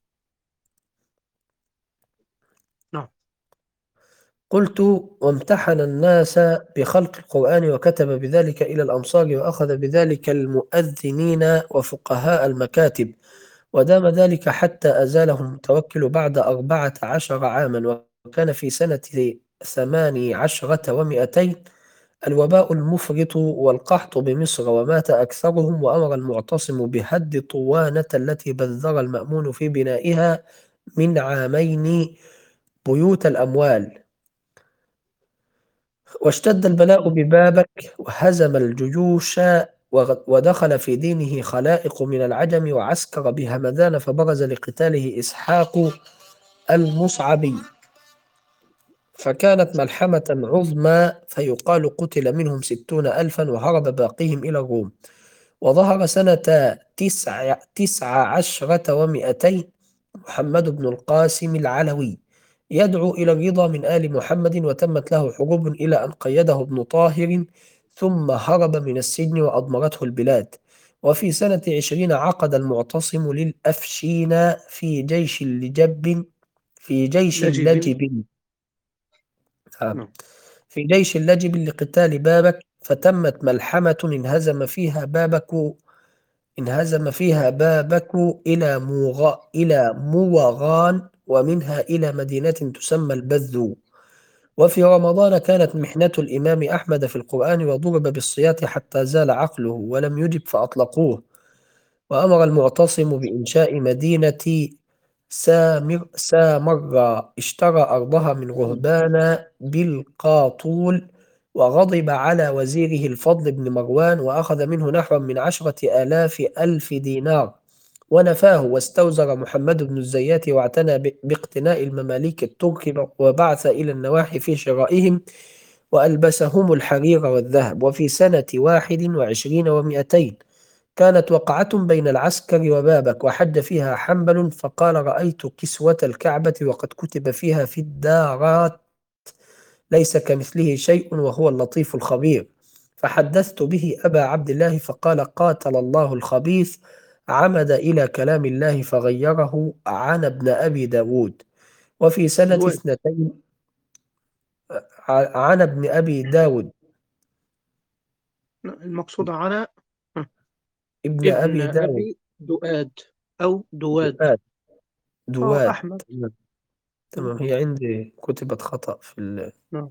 Speaker 1: نعم.
Speaker 2: قلت: وامتحن الناس بخلق القرآن وكتب بذلك إلى الأمصار، وأخذ بذلك المؤذنين وفقهاء المكاتب، ودام ذلك حتى أزاله المتوكل بعد أربعة عشر عاما. وكان في سنة ثماني عشرة ومئتين الوباء المفرط والقحط بمصر، ومات أكثرهم. وأمر المعتصم بهد طوانة التي بذر المأمون في بنائها من عامين بيوت الأموال. واشتد البلاء ببابك وهزم الجيوش، وغ- ودخل في دينه خلائق من العجم، وعسكر بهمذان، فبرز لقتاله إسحاق المصعبي، فكانت ملحمة عظمى، فيقال قتل منهم ستون ألفا، وهرب باقيهم إلى الروم. وظهر سنة تسع, تسع عشرة ومئتين محمد بن القاسم العلوي يدعو إلى الرضا من آل محمد، وتمت له حروب إلى أن قيده ابن طاهر، ثم هرب من السجن وأضمرته البلاد. وفي سنة عشرين عقد المعتصم للأفشين في جيش اللجب في جيش
Speaker 1: لجب.
Speaker 2: اللجب آه،
Speaker 1: نعم.
Speaker 2: في جيش اللجب لقتال بابك، فتمت ملحمة انهزم فيها بابك انهزم فيها بابك إلى موغا إلى موغان، ومنها إلى مدينة تسمى البذو. وفي رمضان كانت محنة الإمام أحمد في القرآن وضرب بالصياط حتى زال عقله ولم يجب فأطلقوه. وأمر المعتصم بإنشاء مدينة سامر سامرة اشترى أرضها من رهبان بالقاطول، وغضب على وزيره الفضل بن مروان وأخذ منه نحو من عشرة آلاف ألف دينار ونفاه، واستوزر محمد بن الزيات واعتنى ب- باقتناء المماليك الترك وبعث إلى النواحي في شرائهم وألبسهم الحرير والذهب. وفي سنة واحد وعشرين ومئتين كانت وقعة بين العسكر وبابك، وحج فيها حنبل فقال: رأيت كسوة الكعبة وقد كتب فيها في الدارات: ليس كمثله شيء وهو اللطيف الخبير. فحدثت به أبا عبد الله فقال: قاتل الله الخبيث، عمد إلى كلام الله فغيره عن ابن أبي داود. وفي سنة
Speaker 1: دواد.
Speaker 2: اثنتين ع- عن ابن أبي داود
Speaker 1: المقصود عنا
Speaker 2: ابن
Speaker 1: ابن
Speaker 2: أبي داود
Speaker 1: أبي دؤاد أو دواد.
Speaker 2: دواد
Speaker 1: اه
Speaker 2: دواد
Speaker 1: أحمد.
Speaker 2: تمام.
Speaker 1: م.
Speaker 2: تمام، هي عندي كتبت خطأ في ال...
Speaker 1: نعم.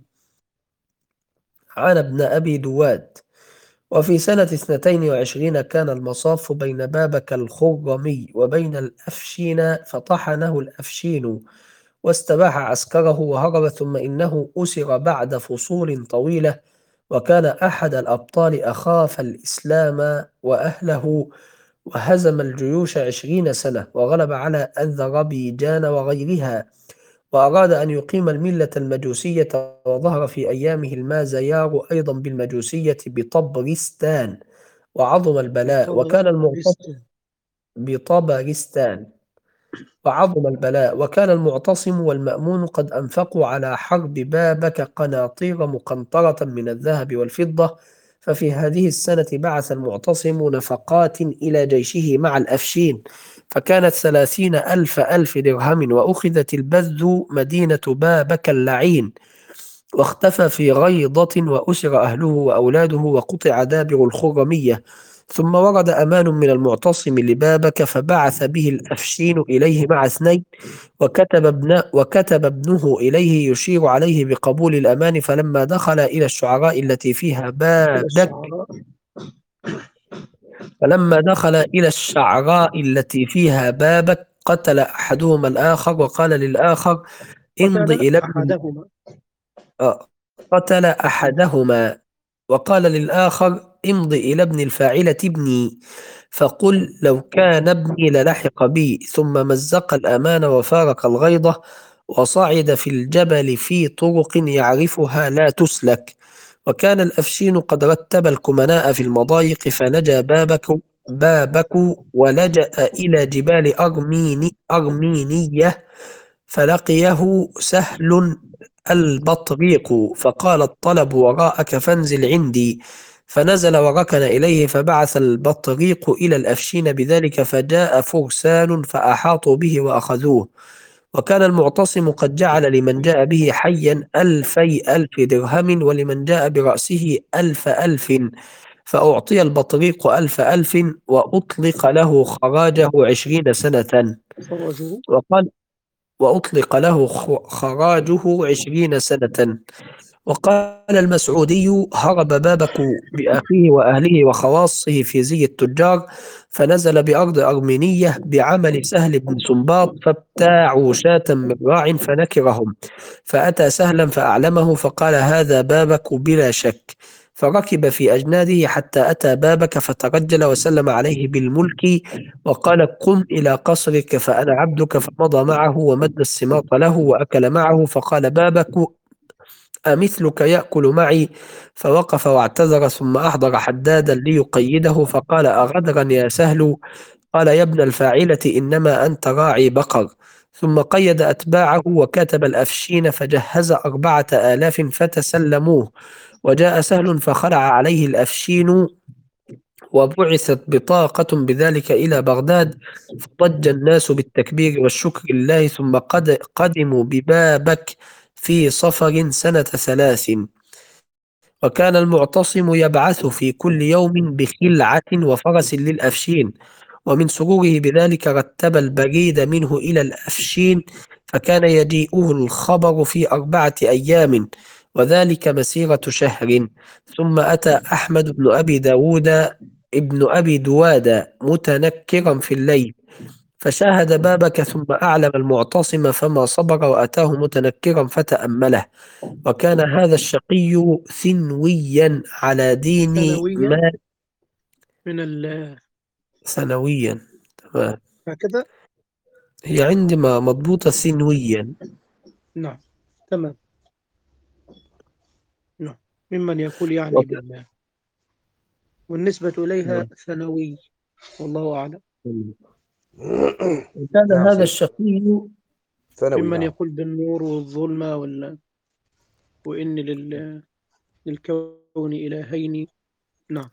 Speaker 2: عن ابن أبي دواد. وفي سنة اثنتين وعشرين كان المصاف بين بابك الخرمي وبين الأفشين فطحنه الأفشين واستباح عسكره وهرب، ثم إنه أسر بعد فصول طويلة، وكان أحد الأبطال أخاف الإسلام وأهله، وهزم الجيوش عشرين سنة وغلب على أذربيجان وغيرها، وأراد أن يقيم الملة المجوسية، وظهر في أيامه المازيار أيضا بالمجوسية بطبرستان، وعظم البلاء. وكان المعتصم
Speaker 1: بطبرستان.
Speaker 2: بطبرستان وعظم البلاء وكان المعتصم والمأمون قد أنفقوا على حرب بابك قناطير مقنطرة من الذهب والفضة. ففي هذه السنة بعث المعتصم نفقات إلى جيشه مع الأفشين، فكانت ثلاثين ألف ألف درهم، وأخذت البذ مدينة بابك اللعين، واختفى في غيضة، وأسر أهله وأولاده، وقطع دابر الخرمية. ثم ورد أمان من المعتصم لبابك فبعث به الأفشين إليه مع اثنين، وكتب ابن وكتب ابنه إليه يشير عليه بقبول الأمان. فلما دخل إلى الشعراء التي فيها
Speaker 1: إلى
Speaker 2: بابك
Speaker 1: الشعراء.
Speaker 2: فلما دخل إلى الشعراء التي فيها بابك قتل أحدهما الآخر، وقال للآخر: امض
Speaker 1: قتل
Speaker 2: إلى ابن
Speaker 1: أحدهما.
Speaker 2: آه، قتل أحدهما وقال للآخر: امض إلى ابن الفاعلة ابني، فقل لو كان ابني للحق بي. ثم مزق الأمان وفارق الغيضة، وصعد في الجبل في طرق يعرفها لا تسلك. وكان الأفشين قد رتب الكمناء في المضايق، فنجا بابك بابك ولجأ إلى جبال أرميني أرمينية، فلقيه سهل البطريق فقال: الطلب وراءك فانزل عندي. فنزل وركن إليه، فبعث البطريق إلى الأفشين بذلك، فجاء فرسان فأحاطوا به وأخذوه. وكان المعتصم قد جعل لمن جاء به حيا ألفي ألف درهم، ولمن جاء برأسه ألف ألف، فأعطي البطريق ألف ألف، وأطلق له خراجه عشرين سنة.
Speaker 1: خرجوا.
Speaker 2: وقال وأطلق له خ- خراجه عشرين سنة. وقال المسعودي: هرب بابك بأخيه وأهله وخواصه في زي التجار، فنزل بأرض أرمينية بعمل سهل بن سنباط، فابتاعوا شاة من راع فنكرهم، فأتى سهلا فأعلمه، فقال: هذا بابك بلا شك. فركب في أجناده حتى أتى بابك، فترجل وسلم عليه بالملك، وقال: قم إلى قصرك فأنا عبدك. فمضى معه ومد السماط له وأكل معه. فقال بابك: أمثلك يأكل معي؟ فوقف واعتذر، ثم أحضر حدادا ليقيده، فقال: أغدرا يا سهل؟ قال: يا ابن الفاعلة، إنما أنت راعي بقر. ثم قيد أتباعه وكتب الأفشين، فجهز أربعة آلاف فتسلموه. وجاء سهل فخلع عليه الأفشين، وبعثت بطاقة بذلك إلى بغداد، فضج الناس بالتكبير والشكر لله. ثم قد قدموا ببابك في صفر سنة ثلاث. وكان المعتصم يبعث في كل يوم بخلعة وفرس للأفشين، ومن سروره بذلك رتب البريد منه إلى الأفشين فكان يجيئه الخبر في أربعة أيام، وذلك مسيرة شهر. ثم أتى أحمد بن أبي داود ابن أبي دواد متنكرا في الليل، فشاهد بابك ثم أعلم المعتصم فما صبر وأتاه متنكرا فتأمله. وكان هذا الشقي ثنويا على دين
Speaker 1: ثانويا
Speaker 2: ما
Speaker 1: من ال
Speaker 2: ثانويا. تمام.
Speaker 1: هكذا.
Speaker 2: هي عندما مضبوطة ثنويا.
Speaker 1: نعم، تمام. نعم، ممن يقول يعني
Speaker 2: وك...
Speaker 1: بال والنسبة إليها ثانوي، والله أعلم.
Speaker 2: وكان
Speaker 3: نعم
Speaker 2: هذا
Speaker 3: سيد.
Speaker 2: الشقي
Speaker 3: ثانوي
Speaker 1: ممن
Speaker 3: نعم.
Speaker 1: يقول بالنور والظلمة وال... وإن لل... للكون إلهين. نعم.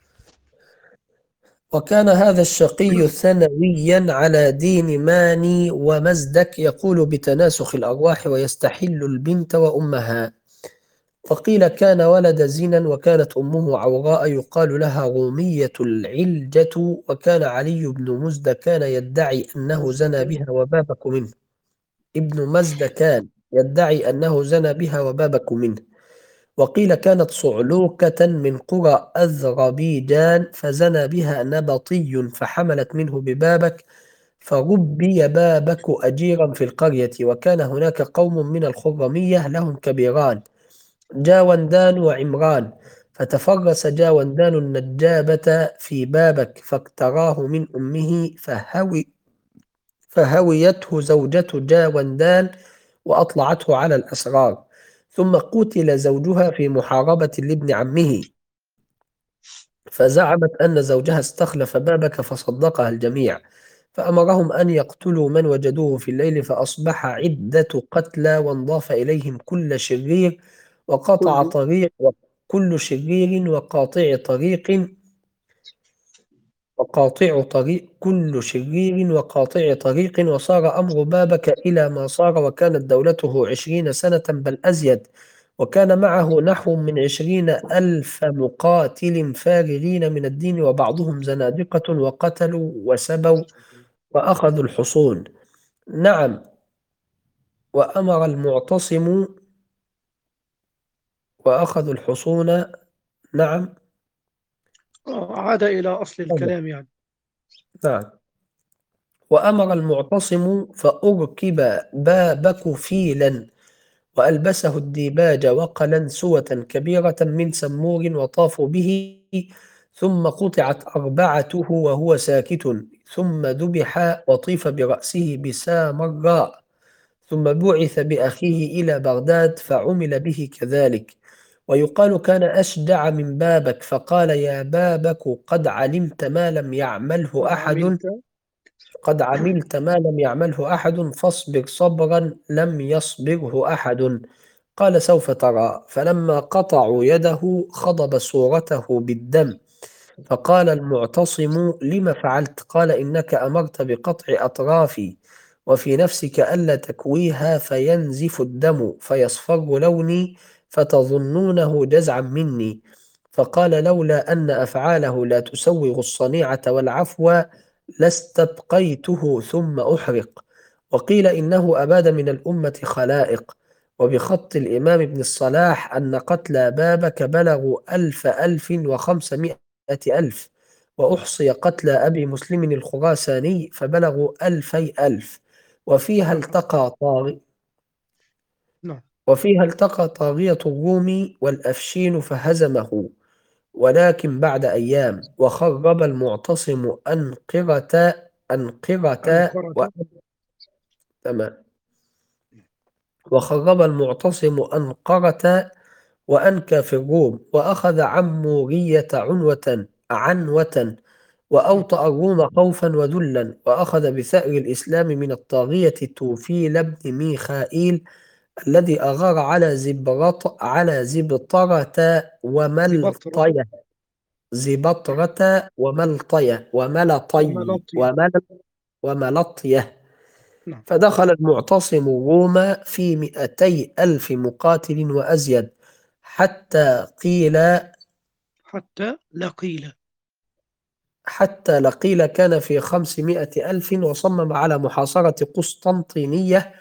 Speaker 2: وكان هذا الشقي ثانويا على دين ماني ومزدك، يقول بتناسخ الأرواح ويستحل البنت وأمها. فقيل كان ولد زنا، وكانت أمه عوراء يقال لها رومية العلجة. وكان علي بن مزدكان يدعي أنه زنى
Speaker 1: مزدكان.
Speaker 2: بها وبابك منه. ابن مزدكان يدعي أنه زنى بها وبابك منه. وقيل كانت صعلوكة من قرى أذربيجان، فزنى بها نبطي فحملت منه ببابك، فربي بابك أجيرا في القرية. وكان هناك قوم من الخرمية لهم كبيران، جاوندان وعمران، فتفرس جاوندان النجابة في بابك فاقتراه من أمه، فهوي فهويته زوجة جاوندان وأطلعته على الأسرار. ثم قتل زوجها في محاربة لابن عمه، فزعمت أن زوجها استخلف بابك فصدقها الجميع، فأمرهم أن يقتلوا من وجدوه في الليل، فأصبح عدة قتلى، وانضاف إليهم كل شرير وقطع
Speaker 1: كل
Speaker 2: طريق وكل شرير وقاطع طريق وقاطع طريق كل شرير وقاطع طريق. وصار أمر بابك إلى ما صار، وكانت دولته عشرين سنة بل أزيد. وكان معه نحو من عشرين ألف مقاتل فارغين من الدين، وبعضهم زنادقة، وقتلوا وسبوا وأخذوا الحصون. نعم. وأمر المعتصم وأخذوا الحصون. نعم.
Speaker 1: آه، عاد إلى أصل الكلام يعني.
Speaker 2: نعم. وأمر المعتصم فأركب بابك فيلا، وألبسه الديباج وقلنسوة كبيرة من سمور، وطافوا به، ثم قطعت أربعته وهو ساكت، ثم ذبح وطيف برأسه بسامراء، ثم بعث بأخيه إلى بغداد فعمل به كذلك. ويقال كان أشجع من بابك، فقال يا بابك قد علمت ما لم يعمله
Speaker 1: قد
Speaker 2: أحد
Speaker 1: عملت.
Speaker 2: قد عملت ما لم يعمله أحد، فاصبر صبرا لم يصبره أحد. قال سوف ترى. فلما قطعوا يده خضب صورته بالدم، فقال المعتصم لم فعلت؟ قال إنك أمرت بقطع أطرافي، وفي نفسك ألا تكويها فينزف الدم فيصفر لوني فتظنونه جزعا مني. فقال لولا أن أفعاله لا تسوغ الصنيعة والعفو لاستبقيته ثم أحرق. وقيل إنه أباد من الأمة خلائق. وبخط الإمام ابن الصلاح أن قتلى بابك بلغوا ألف ألف وخمسمائة ألف، وأحصي قتلى أبي مسلم الخراساني فبلغوا ألفي ألف. وفيها
Speaker 1: نعم.
Speaker 2: التقى طاغ
Speaker 1: نعم.
Speaker 2: وفيها التقى طاغية الروم والأفشين فهزمه، ولكن بعد أيام. وخرب المعتصم أنقرة أنقرة و...
Speaker 1: أنقرة.
Speaker 2: تمام. وخرب المعتصم أنقرة وأنكى في الروم، وأخذ عمورية عنوة عنوة
Speaker 1: نعم.
Speaker 2: وأوطأ الروم خوفا وذلا، وأخذ بثأر الإسلام من الطاغية توفيل بن ميخائيل الذي أغار على زبرط على زبطرة
Speaker 1: زبطرة
Speaker 2: وملطية زبطرة وملطية وملطي
Speaker 1: وملطية.
Speaker 2: ومل وملطية.
Speaker 1: نعم.
Speaker 2: فدخل المعتصم روما في مئتي ألف مقاتل وأزيد، حتى قيل
Speaker 1: حتى لقيل.
Speaker 2: حتى لقيل كان في خمسمائة ألف، وصمم على محاصرة قسطنطينية،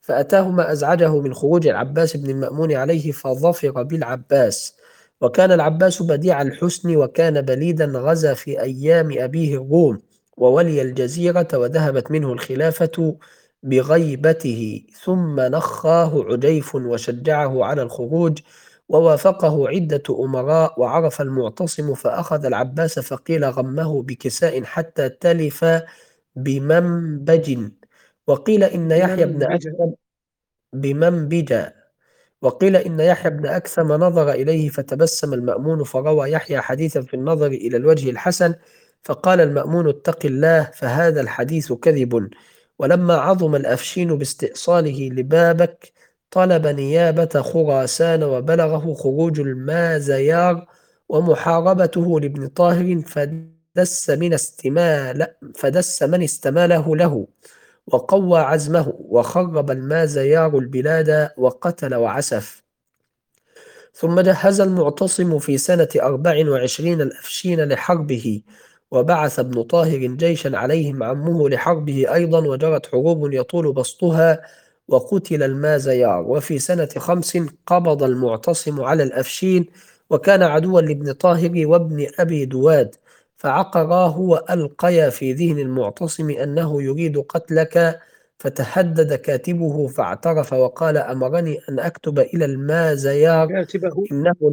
Speaker 2: فأتاه ما أزعجه من خروج العباس بن المأمون عليه فظفر بالعباس. وكان العباس بديع الحسن وكان بليدا، غزا في أيام أبيه الروم وولي الجزيرة، وذهبت منه الخلافة بغيبته، ثم نخاه عجيف وشجعه على الخروج، ووافقه عدة أمراء، وعرف المعتصم فأخذ العباس فقيل غمه بكساء حتى تلف بمنبج. وقيل إن يحيى بن
Speaker 1: بمنبجة.
Speaker 2: أكثر بمنبج وقيل إن يحيى بن أكثم نظر إليه فتبسم المأمون، فروى يحيى حديثا في النظر إلى الوجه الحسن، فقال المأمون اتق الله فهذا الحديث كذب. ولما عظم الأفشين باستئصاله لبابك طلب نيابة خراسان، وبلغه خروج المازيار ومحاربته لابن طاهر، فدس من استمال فدس من استماله له، وقوى عزمه، وخرب المازيار البلاد وقتل وعسف. ثم جهز المعتصم في سنة أربع وعشرين الأفشين لحربه، وبعث ابن طاهر جيشا عليهم عمه لحربه أيضا، وجرت حروب يطول بسطها، وقتل المازيار. وفي سنة خمس قبض المعتصم على الأفشين، وكان عدوا لابن طاهر وابن أبي دواد، فعقراه وألقيا في ذهن المعتصم أنه يريد قتلك، فتهدد كاتبه فاعترف وقال أمرني أن أكتب إلى المازيار
Speaker 1: كاتبه.
Speaker 2: إنه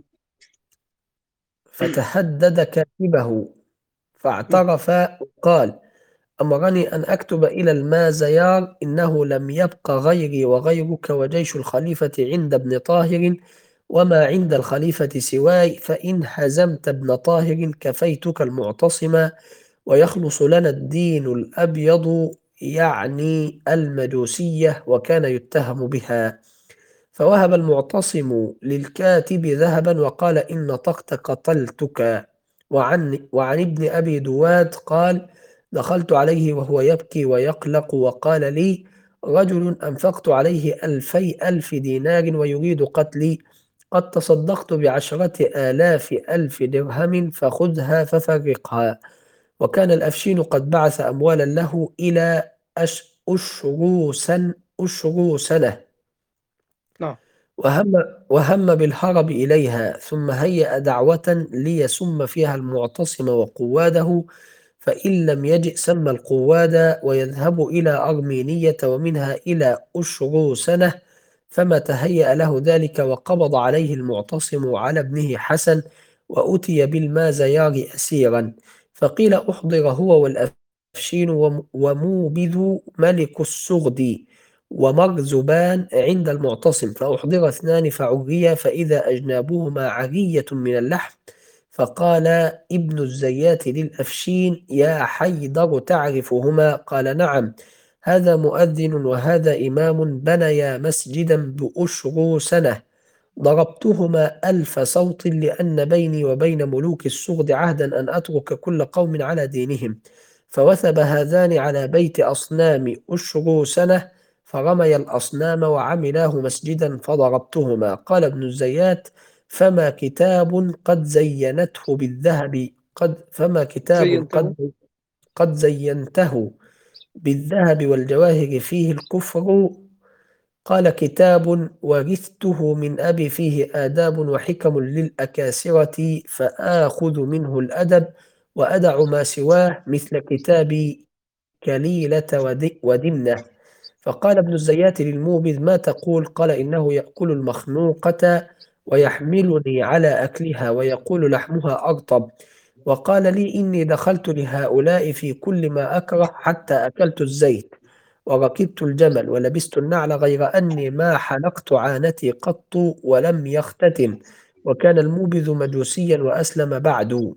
Speaker 2: فتهدد كاتبه فاعترف وقال أمرني أن أكتب إلى المازيار إنه لم يبق غيري وغيرك وجيش الخليفة عند ابن طاهر، وما عند الخليفة سواي، فإن هزمت ابن طاهر كفيتك المعتصم، ويخلص لنا الدين الأبيض، يعني المجوسية، وكان يتهم بها. فوهب المعتصم للكاتب ذهبا وقال إن نطقت قتلتك. وعن, وعن ابن أبي دواد قال دخلت عليه وهو يبكي ويقلق، وقال لي رجل أنفقت عليه ألفي ألف دينار ويريد قتلي، قد تصدقت بعشرة آلاف ألف درهم، فخذها ففرقها. وكان الأفشين قد بعث أموالا له إلى أش أشروسن أشروسنة،
Speaker 1: نعم.
Speaker 2: وهم, وهم بالهرب إليها، ثم هيأ دعوة ليسم فيها المعتصم وقواده، فإن لم يجئ سمى القواد ويذهب إلى أرمينية ومنها إلى أشرو سنة. فما تهيأ له ذلك، وقبض عليه المعتصم على ابنه حسن، وأتي بالمازيار أسيرا، فقيل أحضر هو والأفشين وم- وموبذ ملك السغد ومرزبان عند المعتصم، فأحضر اثنان فعريا، فإذا أجنابهما عرية من اللحم، فقال ابن الزيات للأفشين يا حيدر تعرفهما؟ قال نعم، هذا مؤذن وهذا إمام بنيا مسجدا بأشرو سنة، ضربتهما ألف صوت، لأن بيني وبين ملوك السغد عهدا أن أترك كل قوم على دينهم، فوثب هذان على بيت أصنام أشرو سنة، فرمي الأصنام وعملاه مسجدا فضربتهما. قال ابن الزيات فما كتاب قد زينته بالذهب قد فما كتاب
Speaker 1: زينته.
Speaker 2: قد قد زينته بالذهب والجواهر فيه الكفر؟ قال كتاب ورثته من أبي فيه آداب وحكم للأكاسرة، فآخذ منه الأدب وأدع ما سواه، مثل كتاب كليلة ود- ودمنة. فقال ابن الزيات للموبذ ما تقول؟ قال إنه يأكل المخنوقة ويحملني على أكلها، ويقول لحمها أرطب. وقال لي إني دخلت لهؤلاء في كل ما أكره، حتى أكلت الزيت وركبت الجمل ولبست النعل، غير أني ما حلقت عانتي قط ولم يختتن. وكان الموبذ مجوسيا وأسلم بعد.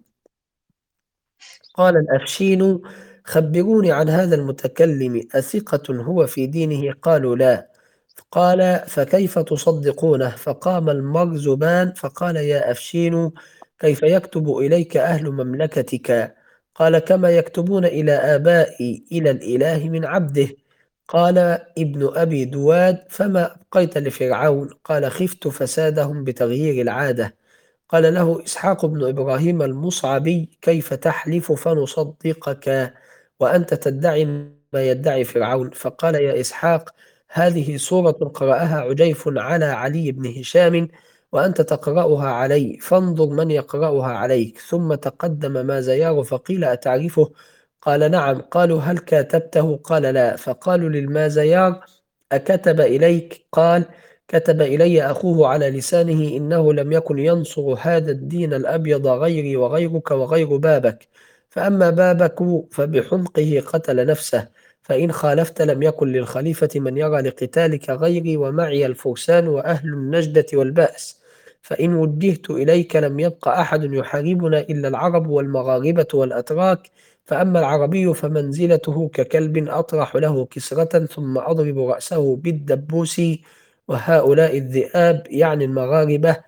Speaker 2: قال الأفشين خبروني عن هذا المتكلم، أثقة هو في دينه؟ قالوا لا. قال فكيف تصدقونه؟ فقام المرزبان فقال يا أفشين كيف يكتب إليك أهل مملكتك؟ قال كما يكتبون إلى آبائي إلى الإله من عبده. قال ابن أبي دواد فما أبقيت لفرعون؟ قال خفت فسادهم بتغيير العادة. قال له إسحاق بن إبراهيم المصعبي كيف تحلف فنصدقك وأنت تدعي ما يدعي فرعون؟ فقال يا إسحاق هذه سورة قرأها عجيف على علي بن هشام وأنت تقرأها علي، فانظر من يقرأها عليك. ثم تقدم مازيار فقيل أتعرفه؟ قال نعم. قالوا هل كاتبته؟ قال لا. فقالوا للمازيار أكتب إليك؟ قال كتب إلي أخوه على لسانه إنه لم يكن ينصر هذا الدين الأبيض غيري وغيرك وغير بابك، فأما بابك فبحمقه قتل نفسه، فإن خالفت لم يكن للخليفة من يرى لقتالك غيري، ومعي الفرسان وأهل النجدة والبأس، فإن وجهت إليك لم يبق أحد يحاربنا إلا العرب والمغاربة والأتراك، فأما العربي فمنزلته ككلب أطرح له كسرة ثم أضرب رأسه بالدبوس، وهؤلاء الذئاب يعني المغاربة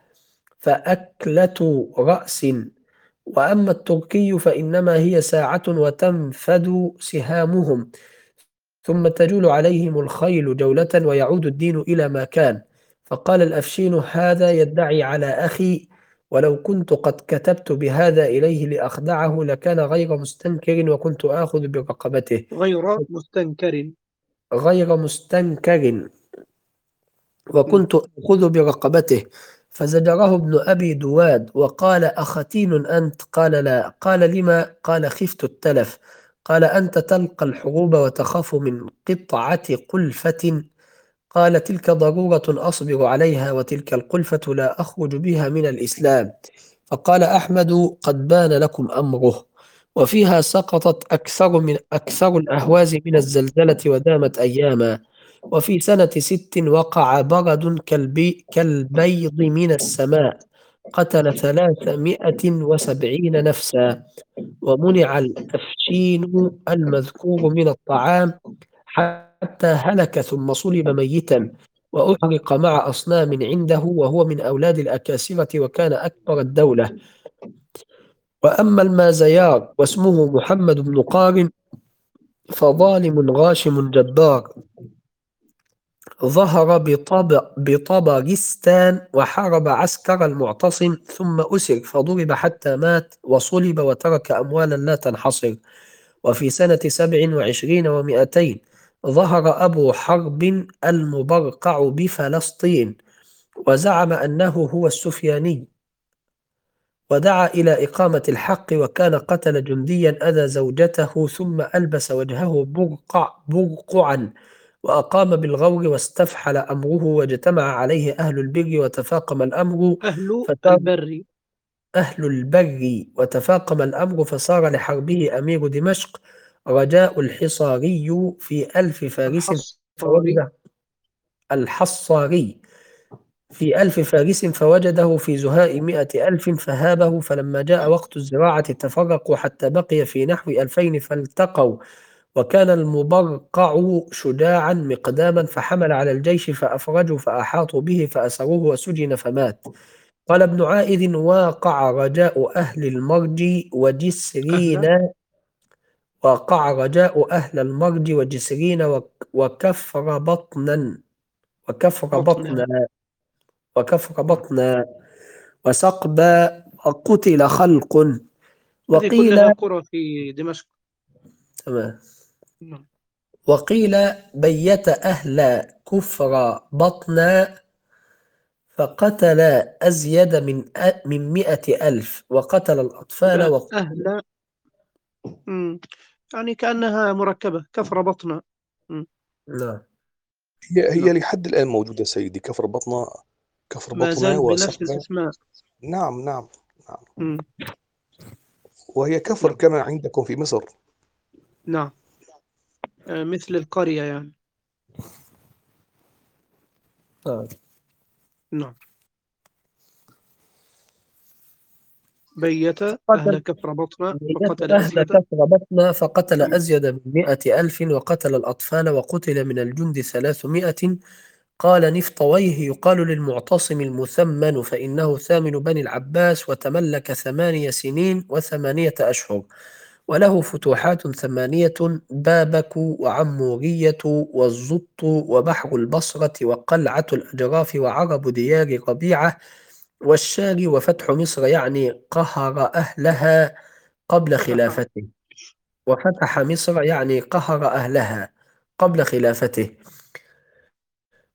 Speaker 2: فأكلة رأس، وأما التركي فإنما هي ساعة وتنفد سهامهم، ثم تجول عليهم الخيل جولة ويعود الدين إلى ما كان. فقال الأفشين هذا يدعي على أخي، ولو كنت قد كتبت بهذا إليه لأخدعه لكان غير مستنكر وكنت آخذ برقبته.
Speaker 1: غير مستنكر.
Speaker 2: غير مستنكر
Speaker 1: مم.
Speaker 2: وكنت آخذ برقبته. فزجره ابن أبي دواد وقال أختين أنت؟ قال لا. قال لما؟ قال خفت التلف. قال أنت تلقى الحروب وتخاف من قطعة قلفة؟ قال تلك ضرورة أصبر عليها، وتلك القلفة لا أخرج بها من الإسلام. فقال أحمد قد بان لكم أمره. وفيها سقطت أكثر من أكثر الأهواز من الزلزلة ودامت أياما. وفي سنة ست وقع برد كالبي كالبيض من السماء، قتل ثلاثمائة وسبعين نفسا، ومنع الأفشين المذكور من الطعام حتى هلك ثم صلب ميتا، وأحرق مع أصنام عنده، وهو من أولاد الأكاسرة وكان أكبر الدولة. وأما المازيار واسمه محمد بن قارن فظالم غاشم جبار، ظهر بطب بطبرستان وحارب عسكر المعتصم، ثم أسر فضرب حتى مات وصلب وترك أموالا لا تنحصر. وفي سنة سبع وعشرين ومائتين ظهر أبو حرب المبرقع بفلسطين وزعم أنه هو السفياني، ودعا إلى إقامة الحق، وكان قتل جنديا أذى زوجته ثم ألبس وجهه برقع برقعا وأقام بالغور، واستفحل أمره واجتمع عليه أهل البر وتفاقم الأمر
Speaker 1: أهل
Speaker 2: فصار
Speaker 1: البر.
Speaker 2: أهل البر وتفاقم الأمر فصار لحربه أمير دمشق رجاء الحصاري في ألف فارس
Speaker 1: الحصاري.
Speaker 2: فوجده الحصاري في ألف فارس فوجده في زهاء مئة ألف فهابه، فلما جاء وقت الزراعة تفرقوا حتى بقي في نحو ألفين فالتقوا، وكان المبرقع شجاعا مقداما فحمل على الجيش فأفرجوا فأحاطوا به فأسروه وسجن فمات. قال ابن عائذ واقع رجاء أهل المرج
Speaker 1: أهل
Speaker 2: وجسرين وقع رجاء أهل المرج وجسرين وك- وكفر بطنا وكفر
Speaker 1: بطنا.
Speaker 2: بطنا وكفر بطنا وسقب وقتل خلق.
Speaker 1: هذه
Speaker 2: وقيل
Speaker 1: كلها قرى في دمشق.
Speaker 2: تمام.
Speaker 1: نعم.
Speaker 2: وقيل بيت أهل كفر بطنا فقتل أزيد من أ- من مئة ألف وقتل الأطفال
Speaker 1: لا،
Speaker 2: وق...
Speaker 1: أهل. مم. يعني كأنها مركبة كفر بطنا. مم.
Speaker 2: نعم.
Speaker 3: هي هي
Speaker 1: نعم.
Speaker 3: لحد الآن موجودة سيدي، كفر بطنة. كفر
Speaker 1: ما
Speaker 3: بطنة
Speaker 1: زالت بنفس
Speaker 3: وسقبة.
Speaker 1: الأسماء.
Speaker 3: نعم نعم نعم.
Speaker 1: مم.
Speaker 3: وهي كفر
Speaker 1: نعم.
Speaker 3: كما عندكم في مصر.
Speaker 1: نعم. آه، مثل القرية يعني.
Speaker 2: نعم.
Speaker 1: نعم. بيت أهل
Speaker 2: قتل
Speaker 1: كفر بطنا
Speaker 2: بيت
Speaker 1: فقتل
Speaker 2: أهل
Speaker 1: أزيد.
Speaker 2: كفر بطنا فقتل
Speaker 1: مم.
Speaker 2: أزيد من مئة ألف وقتل الأطفال وقتل من الجند ثلاثمائة. قال نفطويه يقال للمعتصم المثمن فإنه ثامن بني العباس وتملك ثمانية سنين وثمانية أشهر، وله فتوحات ثمانية: بابك وعمورية والزط وبحر البصرة وقلعة الأجراف وعرب ديار ربيعة والشاري وفتح مصر، يعني قهر أهلها قبل
Speaker 1: فتح.
Speaker 2: خلافته. وفتح مصر يعني قهر أهلها قبل خلافته.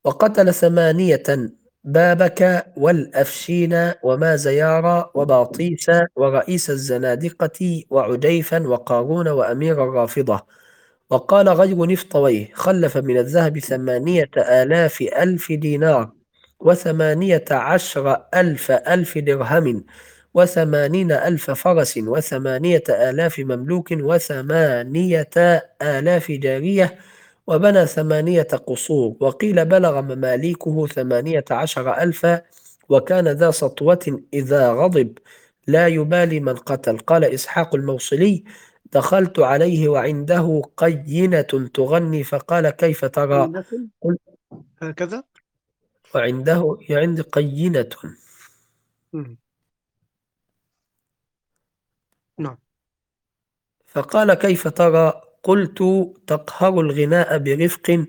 Speaker 2: وقتل ثمانية بابك والأفشين ومازيار وباطيس ورئيس الزنادقة وعجيفا وقارون وأمير الرافضة. وقال غير نفطويه: خلف من الذهب ثمانية آلاف ألف دينار وثمانية عشر ألف ألف درهم وثمانين ألف فرس وثمانية آلاف مملوك وثمانية آلاف جارية، وبنى ثمانية قصور. وقيل بلغ مماليكه ثمانية عشر ألفا، وكان ذا سطوة إذا غضب لا يبالي من قتل. قال إسحاق الموصلي: دخلت عليه وعنده قينة تغني فقال: كيف ترى؟
Speaker 1: قينة
Speaker 2: قلت:
Speaker 1: هكذا.
Speaker 2: وعنده عند قينة.
Speaker 1: مم. نعم.
Speaker 2: فقال: كيف ترى؟ قلت: تقهر الغناء برفق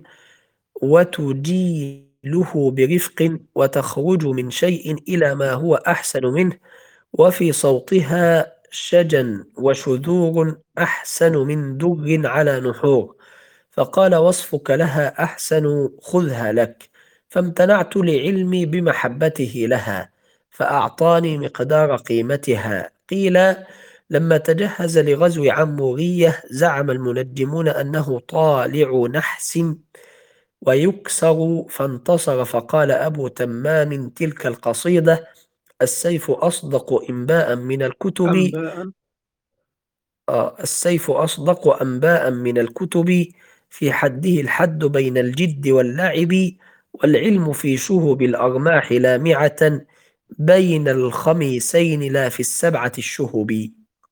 Speaker 2: وتجيله برفق وتخرج من شيء إلى ما هو أحسن منه، وفي صوتها شجن وشذور أحسن من در على نحور. فقال: وصفك لها أحسن، خذها لك. فامتنعت لعلمي بمحبته لها، فأعطاني مقدار قيمتها. قيل: لما تجهز لغزو عمورية زعم المنجمون أنه طالع نحس ويكسر، فانتصر. فقال أبو تمام تلك القصيدة: السيف أصدق إنباء من الكتب
Speaker 1: أنباء.
Speaker 2: آه السيف أصدق أنباء من الكتب، في حده الحد بين الجد واللعب، والعلم في شهب الأرماح لامعة، بين الخميسين لا في السبعة الشهب.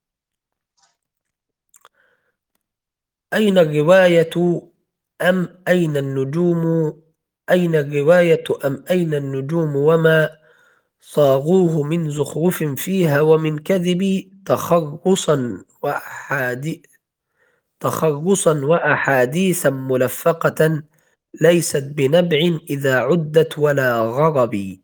Speaker 2: أين الرواية أم أين النجوم؟ أين الرواية أم أين النجوم؟ وما صاغوه من زخرف فيها ومن كذب، تخرصا وأحاديث تخرصا وأحاديثا ملفقة، ليست بنبع إذا عدت ولا غرب.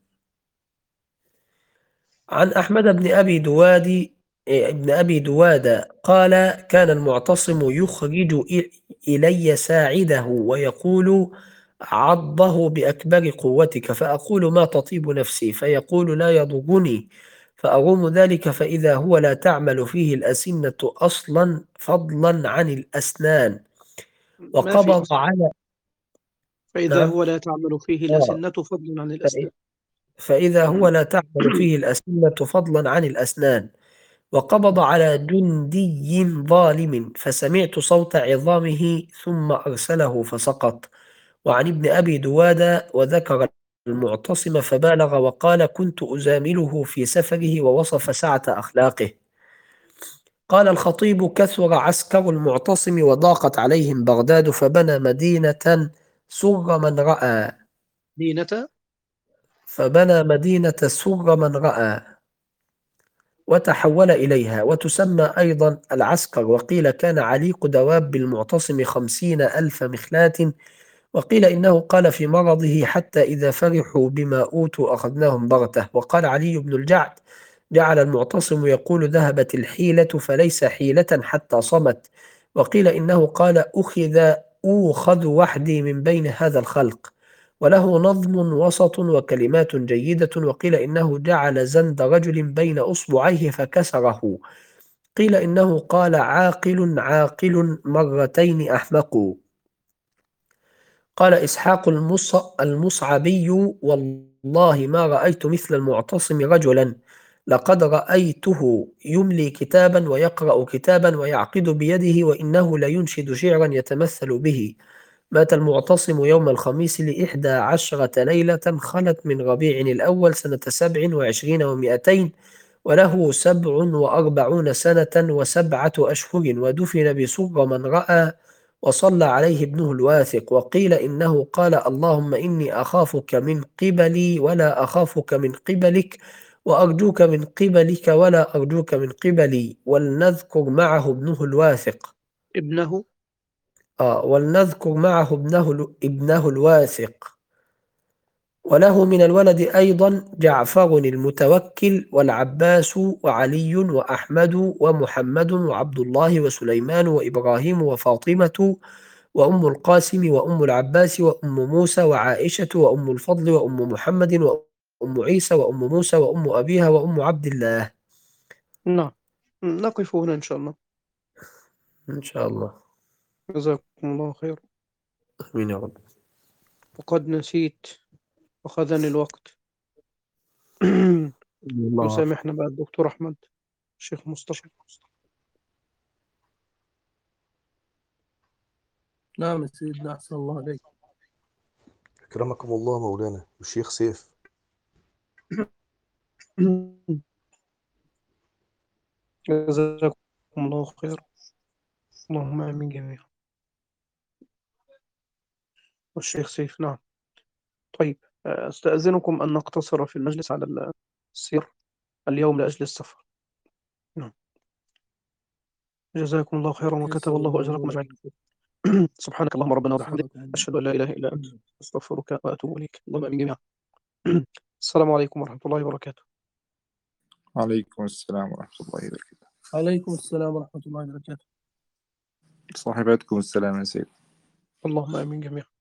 Speaker 2: عن أحمد بن أبي دواد ابن أبي دواد قال: كان المعتصم يخرج إ- إلي ساعده ويقول: عضه بأكبر قوتك. فأقول: ما تطيب نفسي؟ فيقول: لا يضرني. فأروم ذلك، فإذا هو لا تعمل فيه الأسنة أصلا فضلا عن الأسنان.
Speaker 1: ما في
Speaker 2: وقبض
Speaker 1: أصل،
Speaker 2: على
Speaker 1: فإذا
Speaker 2: نعم
Speaker 1: هو لا تعمل فيه
Speaker 2: آه.
Speaker 1: الأسنة فضلا عن
Speaker 2: فإ-
Speaker 1: الأسنان.
Speaker 2: فإذا هو لا تعمل فيه الأسنة فضلا عن الأسنان. وقبض على جندي ظالم، فسمعت صوت عظامه ثم أرسله فسقط. وعن ابن أبي دواد وذكر المعتصم فبالغ وقال: كنت أزامله في سفره، ووصف سعة أخلاقه. قال الخطيب: كثر عسكر المعتصم وضاقت عليهم بغداد، فبنى مدينة سر من رأى
Speaker 1: دينة.
Speaker 2: فبنى مدينة سر من رأى وتحول إليها، وتسمى أيضا العسكر. وقيل كان عليق دواب المعتصم خمسين ألف مخلاة. وقيل إنه قال في مرضه: حتى إذا فرحوا بما أوتوا أخذناهم بغتة. وقال علي بن الجعد: جعل المعتصم يقول: ذهبت الحيلة، فليس حيلة حتى صمت. وقيل إنه قال: أخذ أوخذ وحدي من بين هذا الخلق. وله نظم وسط وكلمات جيدة. وقيل إنه جعل زند رجل بين أصبعيه فكسره. قيل إنه قال: عاقل عاقل مرتين أحمق. قال إسحاق المص... المصعبي: والله ما رأيت مثل المعتصم رجلا، لقد رأيته يملي كتابا ويقرأ كتابا ويعقد بيده، وإنه لينشد شعرا يتمثل به. مات المعتصم يوم الخميس لإحدى عشرة ليلة خلت من ربيع الأول سنة سبع وعشرين ومائتين، وله سبع وأربعون سنة وسبعة أشهر، ودفن بسر من رأى، وصلى عليه ابنه الواثق. وقيل إنه قال: اللهم إني أخافك من قبلي ولا أخافك من قبلك، وأرجوك من قبلك ولا أرجوك من قبلي. ولنذكر معه ابنه الواثق
Speaker 1: ابنه.
Speaker 2: آه ولنذكر معه ابنه ابنه الواثق. وله من الولد أيضا جعفر المتوكل والعباس وعلي وأحمد ومحمد وعبد الله وسليمان وإبراهيم وفاطمة وأم القاسم وأم العباس وأم موسى وعائشة وأم الفضل وأم محمد وأم عيسى وأم موسى وأم أبيها وأم عبد الله.
Speaker 1: نعم، نقف هنا إن شاء الله.
Speaker 2: إن شاء الله.
Speaker 1: جزاكم الله خير.
Speaker 2: آمين يا رب.
Speaker 1: وقد نسيت وخذني الوقت.
Speaker 2: الله عافية.
Speaker 1: يسامحنا بقى الدكتور أحمد الشيخ مصطفى.
Speaker 2: نعم يا سيدنا، أحسن الله عليك.
Speaker 3: أكرمكم الله مولانا الشيخ سيف.
Speaker 1: جزاكم الله خير. اللهم آمين جميعا. والشيخ سيف. نعم. طيب، أستأذنكم أن نقتصر في المجلس على السير اليوم لأجل السفر. نعم. جزاكم الله خيرا وكتب الله أجركم أجمعين. سبحانك اللهم ربنا وبحمدك، أشهد أن لا إله إلا أنت، أستغفرك وأتوب إليك. اللهم آمين جميعا. السلام عليكم ورحمة الله وبركاته.
Speaker 4: عليكم السلام ورحمة الله وبركاته.
Speaker 2: عليكم السلام ورحمة الله وبركاته.
Speaker 4: صاحباتكم السلام يا سيدي.
Speaker 1: اللهم آمين جميعا.